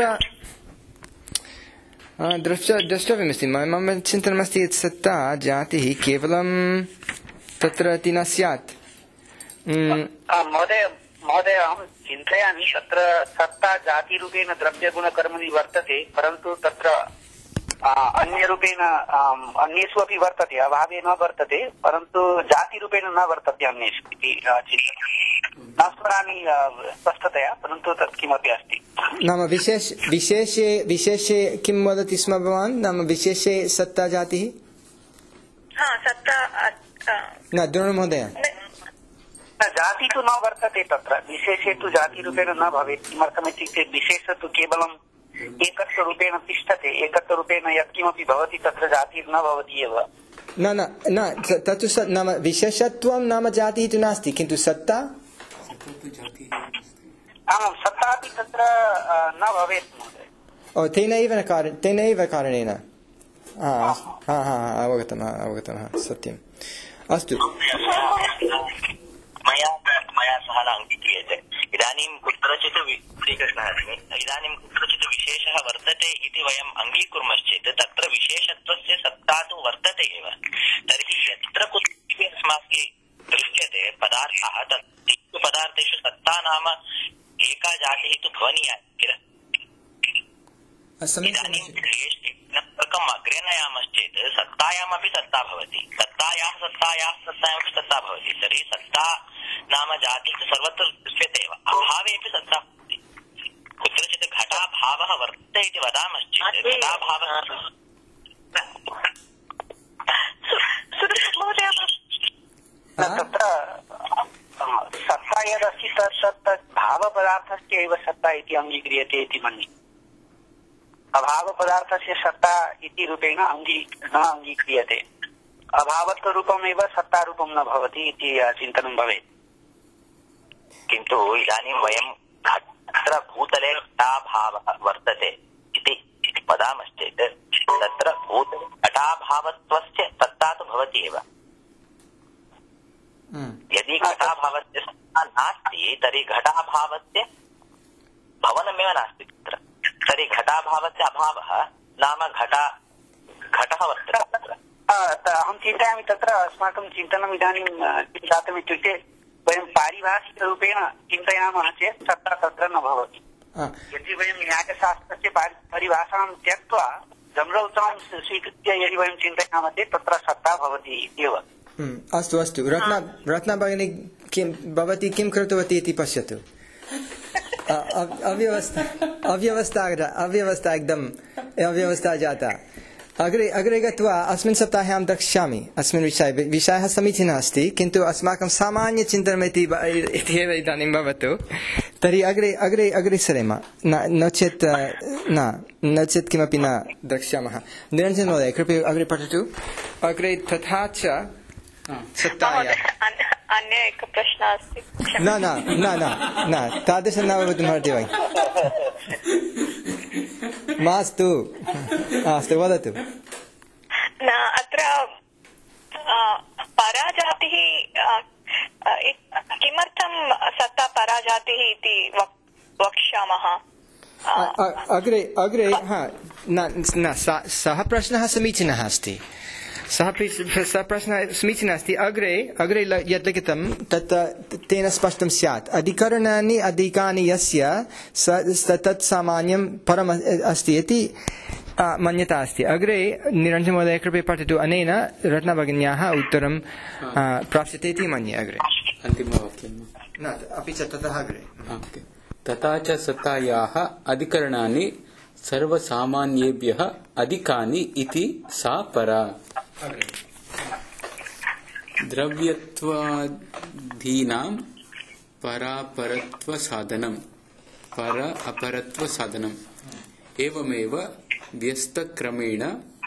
[SPEAKER 1] द्रष्टव्यमस्ति मम चिन्तनमस्ति यत् सत्ता जातिः केवलं तत्र इति न स्यात्
[SPEAKER 6] महोदय महोदय अहं चिन्तयामि तत्र सत्ता जातिरूपेण द्रव्यगुणकर्मणि वर्तते परन्तु तत्र अन्यरूपेण अन्येषु अपि वर्तते अभावे न वर्तते परन्तु जातिरूपेण न वर्तते अन्येषु इति चिन्तयामि न स्मरामि स्पष्टतया परन्तु तत् किमपि अस्ति
[SPEAKER 1] नाम विशेष विशेषे विशेषे किं वदति स्म भवान् नाम विशेषे सत्ता जातिः न द्रोण महोदय
[SPEAKER 6] जाति तु न वर्तते तत्र विशेषे तु जातिरूपेण न भवेत् किमर्थमित्युक्ते विशेष तु केवलम् एकत्वरूपेण तिष्ठते एकत्वरूपेण यत्किमपि भवति तत्र जातिर्न भवति एव
[SPEAKER 1] न न न तत्तु नाम विशेषत्वं नाम जातिः तु नास्ति किन्तु सत्ता
[SPEAKER 6] आमां सत्ता अपि तत्र न भवेत् महोदय
[SPEAKER 1] ओ तेनैव तेनैव कारणेन अवगतम् अवगतम् सत्यम् अस्तु
[SPEAKER 8] मया मया सह न अङ्गीक्रियते इदानीं कुत्रचित् श्रीकृष्णः अस्मि इदानीं कुत्रचित् विशेषः वर्तते इति वयम् अङ्गीकुर्मश्चेत् तत्र विशेषत्वस्य सत्ता तु वर्तते एव तर्हि यत्र कुत्रापि अस्माभिः दृश्यते पदार्थः तत्तेषु पदार्थेषु सत्ता नाम एका जातिः तु भवनीया किल इदानीं एकम् अग्रे नयामश्चेत् सत्तायामपि सत्ता भवति सत्तायाः सत्तायाः सत्तायामपि सत्ता भवति तर्हि सत्ता नाम जातिः सर्वत्र दृश्यते एव अभावेपि सत्ता भवति कुत्रचित् घटाभावः वर्तते इति वदामश्चेत् घटाभावः
[SPEAKER 6] तत्र सत्ता यदस्ति तत् भावपदार्थस्य एव सत्ता इति अङ्गीक्रियते इति मन्ये अभावपदार्थस्य सत्ता इति रूपेण अङ्गी न अङ्गीक्रियते अभावत्वरूपमेव सत्तारूपं न भवति इति चिन्तनं भवेत्
[SPEAKER 8] किन्तु इदानीं वयं तत्र भूतले घटाभावः वर्तते इति वदामश्चेत् तत्र भूतले घटाभावत्वस्य सत्ता तु भवति एव यदि घटाभावस्य सत्ता नास्ति तर्हि घटाभावस्य भवनमेव नास्ति तत्र तर्हि घटाभावस्य अभावः नाम घटा घटः वर्तते
[SPEAKER 6] अहं चिन्तयामि तत्र अस्माकं चिन्तनम् इदानीं किं जातम् इत्युक्ते वयं पारिभाषिकरूपेण चिन्तयामः चेत् सत्ता तत्र न भवति यदि वयं न्यायशास्त्रस्य परिभाषां त्यक्त्वा जनरल्तां स्वीकृत्य यदि वयं चिन्तयामः चेत् तत्र सत्ता भवति इत्येव
[SPEAKER 1] अस्तु अस्तु रत्ना रत्ना भगिनी किं भवती किं कृतवती इति पश्यतु अव्यवस्था अव्यवस्था अव्यवस्था एकदम अव्यवस्था जाता अग्रे अग्रे गत्वा अस्मिन् सप्ताहे अहं द्रक्ष्यामि अस्मिन् विषये विषयः समीचीनः अस्ति किन्तु अस्माकं सामान्यचिन्तनमिति एव इदानीं भवतु तर्हि अग्रे अग्रे अग्रे सरेम न चेत् न न चेत् किमपि न द्रक्ष्यामः निरञ्जन महोदय कृपया अग्रे पठतु अग्रे तथा च सत्तायाः
[SPEAKER 4] अन्य एकः प्रश्नः अस्ति
[SPEAKER 1] न न न न न तादृशं न भवितुमर्हति वै मास्तु अस्तु वदतु
[SPEAKER 4] न अत्र पराजातिः किमर्थं सत्ता पराजातिः इति वक्ष्यामः
[SPEAKER 1] अग्रे अग्रे हा न सः प्रश्नः समीचीनः अस्ति सः सः प्रश्नः समीचीनः अस्ति अग्रे अग्रे यत् लिखितं तत् तेन स्पष्टं स्यात् अधिकरणानि अधिकानि यस्य तत् सामान्यं परम् अस्ति इति मन्यता अस्ति अग्रे निरञ्जनमहोदय कृपया पठतु अनेन रत्नभगिन्याः उत्तरं प्राप्स्यते इति मन्ये अग्रे
[SPEAKER 3] अन्तिमवाक्यं
[SPEAKER 1] न अपि च ततः अग्रे
[SPEAKER 3] तथा च सत्तायाः अधिकरणानि सर्वसामान्येभ्यः अधिकानि इति सा परा द्रव्यत्वादीनां परापरत्वसाधनं पर अपरत्वसाधनम् एवमेव व्यस्तक्रमेण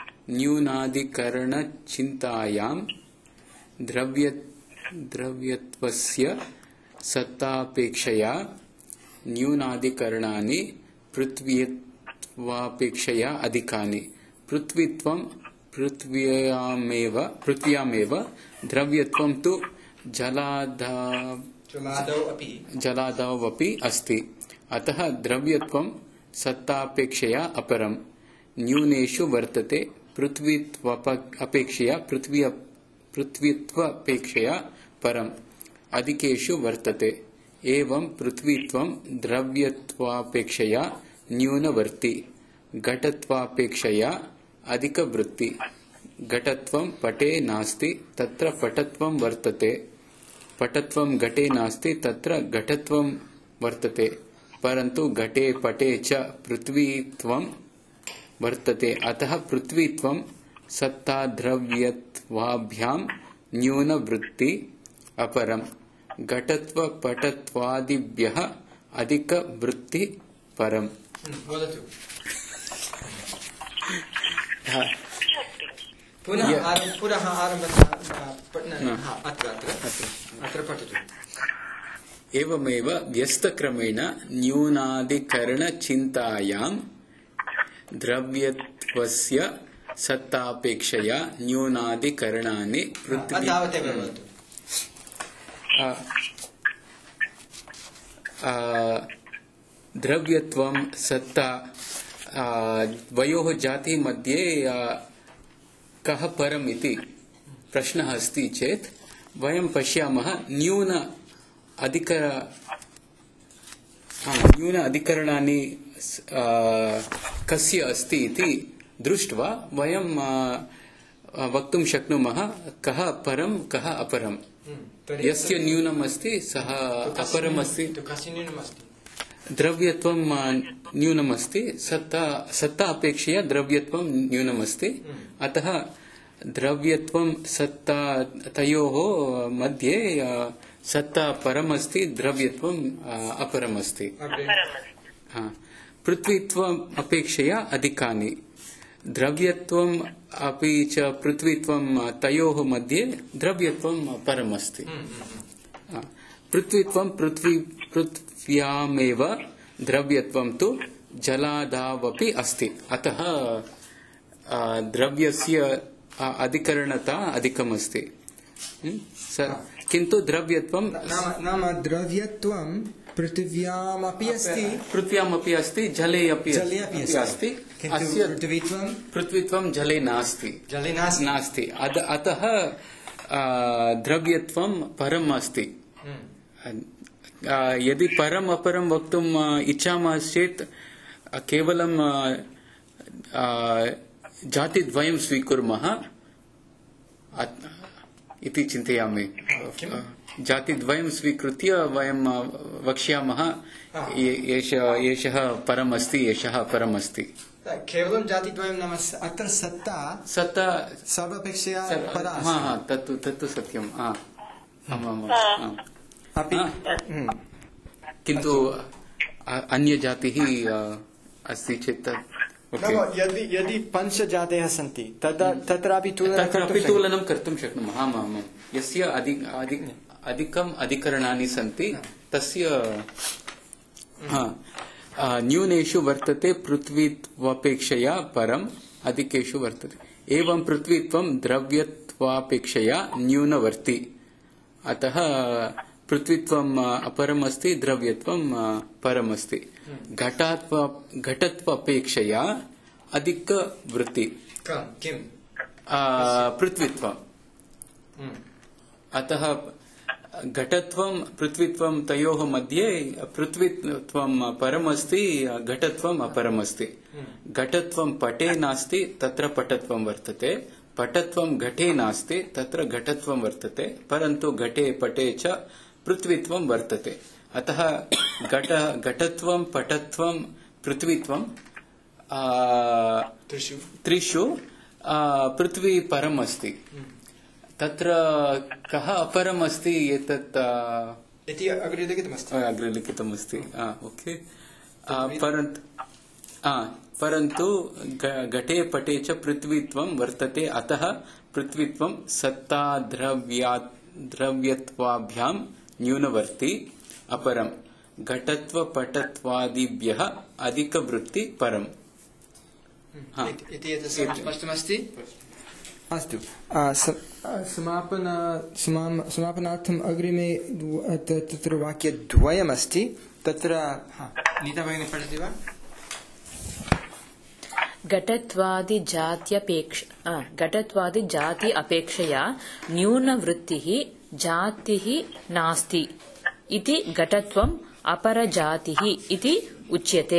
[SPEAKER 3] न्यूनाधिकरणचिन्तायां द्रव्य द्रव्यत्वस्य सत्तापेक्षया न्यूनाधिकरणानि पृथ्वीत्वापेक्षया अधिकानि. पृथ्वीत्वं पृथ्व्यामेव पृथ्व्यामेव द्रव्यत्वं तु जलादा
[SPEAKER 1] जलादौ अपि
[SPEAKER 3] जलादौ अपि अस्ति. अतः द्रव्यत्वं सत्तापेक्षया अपरं न्यूनेषु वर्तते. पृथ्वीत्व अपेक्षया पृथ्वी पृथ्वीत्वापेक्षया परम् अधिकेषु वर्तते. एवं पृथ्वीत्वं द्रव्यत्वापेक्षया न्यूनवर्ति, घटत्वापेक्षया अधिकवृत्ति. घटत्वं पटे नास्ति तत्र पटत्वं वर्तते, पटत्वं घटे नास्ति तत्र घटत्वं वर्तते. परन्तु घटे पटे च पृथ्वीत्वं वर्तते. अतः पृथ्वीत्वं सत्ताद्रव्यत्वाभ्यां न्यूनवृत्ति अपरं घटत्वपटत्वादिभ्यः अधिकवृत्ति परम्.
[SPEAKER 1] वदतु. पुनः पुनः आरम्भः अत्र अत्र पठतु.
[SPEAKER 3] एवमेव व्यस्तक्रमेण न्यूनाधिकरणचिन्तायां द्रव्यत्वस्य सत्तापेक्षया न्यूनाधिकरणानि पृथ्वी द्रव्यत्वं सत्ता द्वयोः जाति मध्ये कः परम् इति प्रश्नः अस्ति चेत् वयं पश्यामः न्यून अधिकर न्यून अधिकरणानि कस्य अस्ति इति दृष्ट्वा वयं वक्तुं शक्नुमः कः परं कः अपरम्. यस्य न्यूनम् अस्ति सः अपरम् अस्ति. द्रव्यत्वं न्यूनम् अस्ति, सत्ता सत्ता अपेक्षया द्रव्यत्वं न्यूनम् अस्ति. अतः द्रव्यत्वं सत्ता तयोः मध्ये सत्ता परम् अस्ति, द्रव्यत्वम् अपरम् अस्ति. पृथ्वीत्वम् अपेक्षया अधिकानि. द्रव्यत्वम् अपि च पृथ्वीत्वं तयोः मध्ये द्रव्यत्वं परम् अस्ति. पृथ्वीत्वं पृथ्वी पृथ्व्यामेव द्रव्यत्वं तु जलादावपि अस्ति. अतः द्रव्यस्य अधिकरणता अधिकमस्ति. किन्तु द्रव्यत्वं
[SPEAKER 1] नाम द्रव्यत्वं पृथिव्यामपि अस्ति,
[SPEAKER 3] पृथ्व्यामपि अस्ति, जले अपि अस्ति. अस्य
[SPEAKER 1] पृथ्वीत्वं
[SPEAKER 3] पृथ्वीत्वं जले नास्ति,
[SPEAKER 1] जले नास्ति.
[SPEAKER 3] अतः द्रव्यत्वं परम् अस्ति. यदि परम् अपरं वक्तुम् इच्छामः चेत् केवलं जातिद्वयं स्वीकुर्मः इति चिन्तयामि. जातिद्वयं स्वीकृत्य वयं वक्ष्यामः एषः परम् अस्ति, एषः परम् अस्ति.
[SPEAKER 1] केवलं जातिद्वयं नाम अत्र सत्ता
[SPEAKER 3] सत्ता
[SPEAKER 1] सर्वापेक्षया परा.
[SPEAKER 3] तत्तु तत्तु सत्यम्.
[SPEAKER 1] अपि
[SPEAKER 3] किन्तु अन्यजातिः अस्ति चेत्
[SPEAKER 1] यदि यदि पञ्चजातयः सन्ति तदा तत्रापि
[SPEAKER 3] तुलनं कर्तुं शक्नुमः. आम् आम्. यस्य अधिकम् अधिकरणानि सन्ति तस्य न्यूनेषु वर्तते पृथ्वीत्वापेक्षया परम् अधिकेषु वर्तते. एवं पृथ्वीत्वं द्रव्यत्वापेक्षया न्यूनवर्ति. अतः पृथ्वीत्वम् अपरम् अस्ति, द्रव्यत्वं परम् अस्ति. घटत्वापेक्षया अधिकवृत्ति.
[SPEAKER 1] किं
[SPEAKER 3] पृथ्वीत्वम्. अतः घटत्वं पृथ्वीत्वं तयोः मध्ये पृथ्वीत्वं परम् अस्ति, घटत्वम् अपरम् अस्ति. घटत्वं पटे नास्ति तत्र पटत्वं वर्तते, पटत्वं घटे नास्ति तत्र घटत्वं वर्तते. परन्तु घटे पटे च पृथ्वीत्वं वर्तते. अतः घट घटत्वं पटत्वं पृथ्वीत्वं
[SPEAKER 1] त्रिषु
[SPEAKER 3] त्रिषु पृथ्वी परम् अस्ति. तत्र कः अपरम् अस्ति एतत्
[SPEAKER 1] इति अग्रे लिखितमस्ति.
[SPEAKER 3] अग्रे लिखितमस्ति. ओके. परन्तु परन्तु घटे पटे च पृथ्वीत्वं वर्तते अतः पृथ्वीत्वं सत्ता द्रव्या द्रव्यत्वाभ्यां न्यूनवर्ति अपरं घटत्व पटत्वादिभ्यः अधिकवृत्ति परम्
[SPEAKER 1] इति एतत् स्पष्टमस्ति। अस्तु, समापन समापनार्थम् अग्रिमे तत्र वाक्यद्वयमस्ति। तत्र नीता भगिनी पठति वा?
[SPEAKER 10] घटत्वादि जात्यपेक्ष घटत्वादि जाति अपेक्षया न्यूनवृत्तिः जातिः नास्ति इति घटत्वम् अपरजातिः इति उच्यते।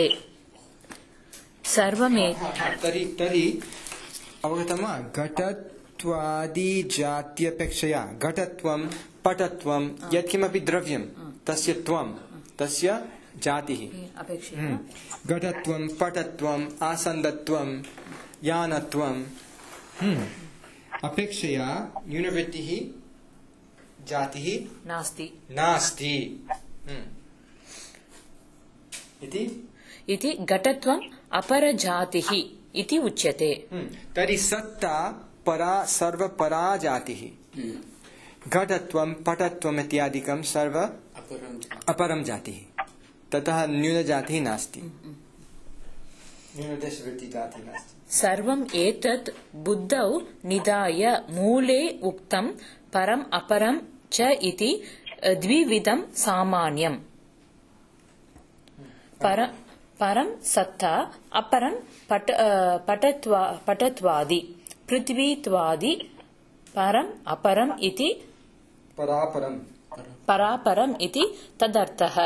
[SPEAKER 10] सर्वमे
[SPEAKER 1] तर्हि तर्हि अवगतं वा? घटत्वादि जात्यपेक्षया घटत्वं पटत्वं यत्किमपि द्रव्यं तस्य त्वं तस्य जातिः
[SPEAKER 10] अपेक्षया
[SPEAKER 1] घटत्वं पटत्वम् आसन्दत्वं यानत्वं अपेक्षया न्यूनवृत्तिः जातिः
[SPEAKER 10] नास्ति
[SPEAKER 1] नास्ति इति
[SPEAKER 10] इति घटत्वम् अपरजातिः इति उच्यते।
[SPEAKER 1] तर्हि सत्ता परा सर्वपरा जातिः घटत्वं पटत्वम् इत्यादिकं सर्व अपरं जातिः ततः न्यूनजातिः नास्ति न्यूनदेशवृत्तिजातिः नास्ति।
[SPEAKER 10] सर्वम् एतत् बुद्धौ निधाय मूले उक्तं परम् अपरं च इति द्विविधं सामान्यम्। पर परं सत्ता अपरं पट पटत्वा पटत्वादि पृथ्वीत्वादि परम् अपरम् इति
[SPEAKER 1] परापरम्
[SPEAKER 10] परापरम् इति तदर्थः।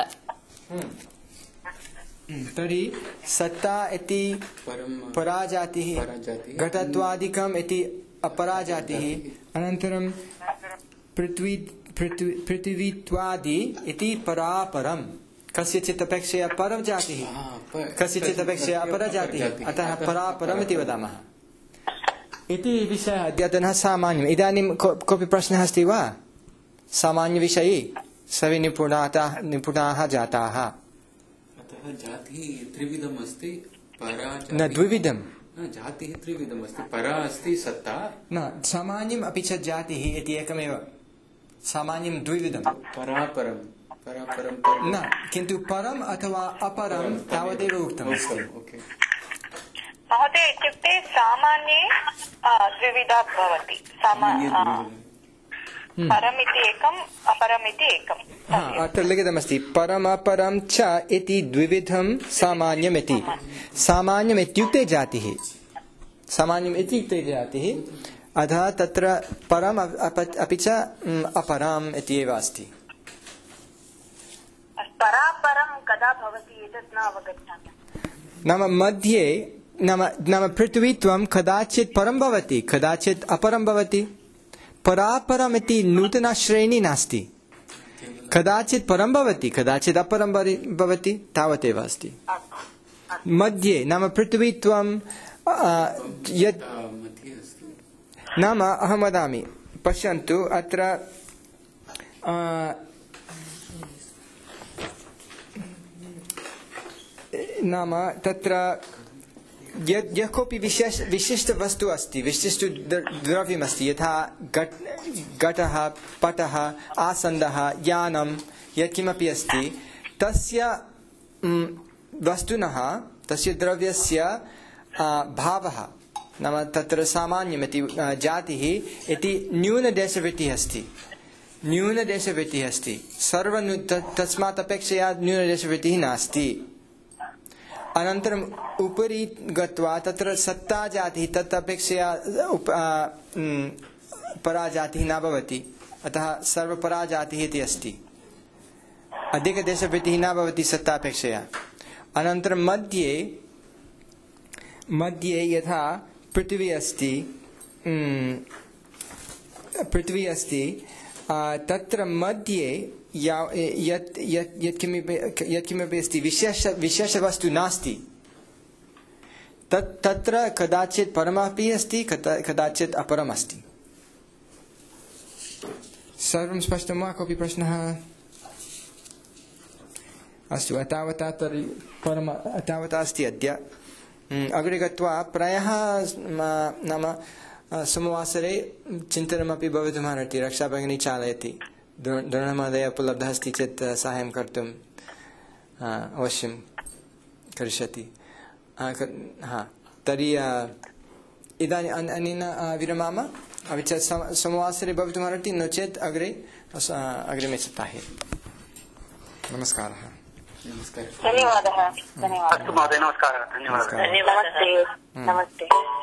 [SPEAKER 1] तर्हि सत्ता इति पराजातिः घटत्वादिकम् इति अपराजातिः अनन्तरं पृथ्वी पृथ्वीत्वादि इति परापरम् कस्यचित् अपेक्षया परं जातिः कस्यचित् अपेक्षया अपरजातिः अतः परापरम् इति वदामः इति विषयः अद्यतनः सामान्यम्। इदानीं कोऽपि प्रश्नः अस्ति वा? सामान्यविषये सर्वे निपुणाः निपुणाः जाताः।
[SPEAKER 3] अतः जातिः त्रिविधम् अस्ति परा
[SPEAKER 1] न द्विविधं
[SPEAKER 3] जातिः त्रिविधम् अस्ति परा अस्ति सत्ता
[SPEAKER 1] न सामान्यम् अपि च जातिः इति एकमेव सामान्यं द्विविधं
[SPEAKER 3] परापरं परापरं
[SPEAKER 1] न किन्तु परम् अथवा अपरं तावदेव उक्तमस्ति।
[SPEAKER 4] महोदय इत्युक्ते सामान्ये द्विविधा भवति परमिति एकम् अपरमिति एकम्
[SPEAKER 1] अत्र लिखितमस्ति परम् अपरं च इति द्विविधं सामान्यमिति। सामान्यम् इत्युक्ते जातिः सामान्यम् इत्युक्ते जातिः अतः तत्र परम् अपि च अपरम् इति एव अस्ति।
[SPEAKER 7] परापरं कदा भवति एतत् न अवगच्छामि।
[SPEAKER 1] नाम मध्ये नाम नाम पृथ्वीत्वं कदाचित् परं भवति कदाचित् अपरं भवति। परापरम् इति नूतना श्रेणी नास्ति। कदाचित् परं भवति कदाचित् अपरं भवति तावदेव अस्ति। मध्ये नाम पृथ्वीत्वं यत् नाम अहं वदामि पश्यन्तु अत्र नाम तत्र यत् यः कोऽपि विशेष विशिष्ट वस्तु अस्ति विशिष्ट द्रव्यमस्ति यथा घट घटः पटः आसन्दः यानं यत्किमपि अस्ति तस्य वस्तुनः तस्य द्रव्यस्य भावः नाम तत्र सामान्यमिति जातिः इति न्यूनदेशवृत्तिः अस्ति न्यूनदेशवृत्तिः अस्ति सर्व तस्मात् अपेक्षया न्यूनदेशवृत्तिः नास्ति। अनन्तरम् उपरि गत्वा तत्र सत्ता जातिः तत् अपेक्षया पराजातिः न भवति अतः सर्वपराजातिः इति अस्ति। अधिकदेशवृत्तिः न भवति सत्तापेक्षया। अनन्तरं मध्ये मध्ये यथा पृथ्वी अस्ति पृथ्वी अस्ति तत्र मध्ये यत् यत् यत्किमपि यत्किमपि अस्ति विशेष विशेषवस्तु नास्ति तत् तत्र कदाचित् परमपि अस्ति कदाचित् अपरम् अस्ति। सर्वं स्पष्टं वा? कोऽपि प्रश्नः? अस्तु, तावता तर्हि परम तावता अस्ति अद्य। अग्रे गत्वा प्रायः नाम सोमवासरे चिन्तनमपि भवितुमर्हति। रक्षाभगिनी चालयति, द्रोणमहोदय उपलब्धः अस्ति चेत् साहाय्यं कर्तुं अवश्यं करिष्यति। हा, तर्हि इदानीम् अनेन विरमाम। अपि च सोमवासरे भवितुमर्हति, नो चेत् अग्रे अग्रिमे सप्ताहे। नमस्कारः।
[SPEAKER 7] धन्यवादः। धन्यवादः।
[SPEAKER 6] अस्तु महोदय, नमस्कारः। धन्यवादः।
[SPEAKER 7] नमस्ते। नमस्ते।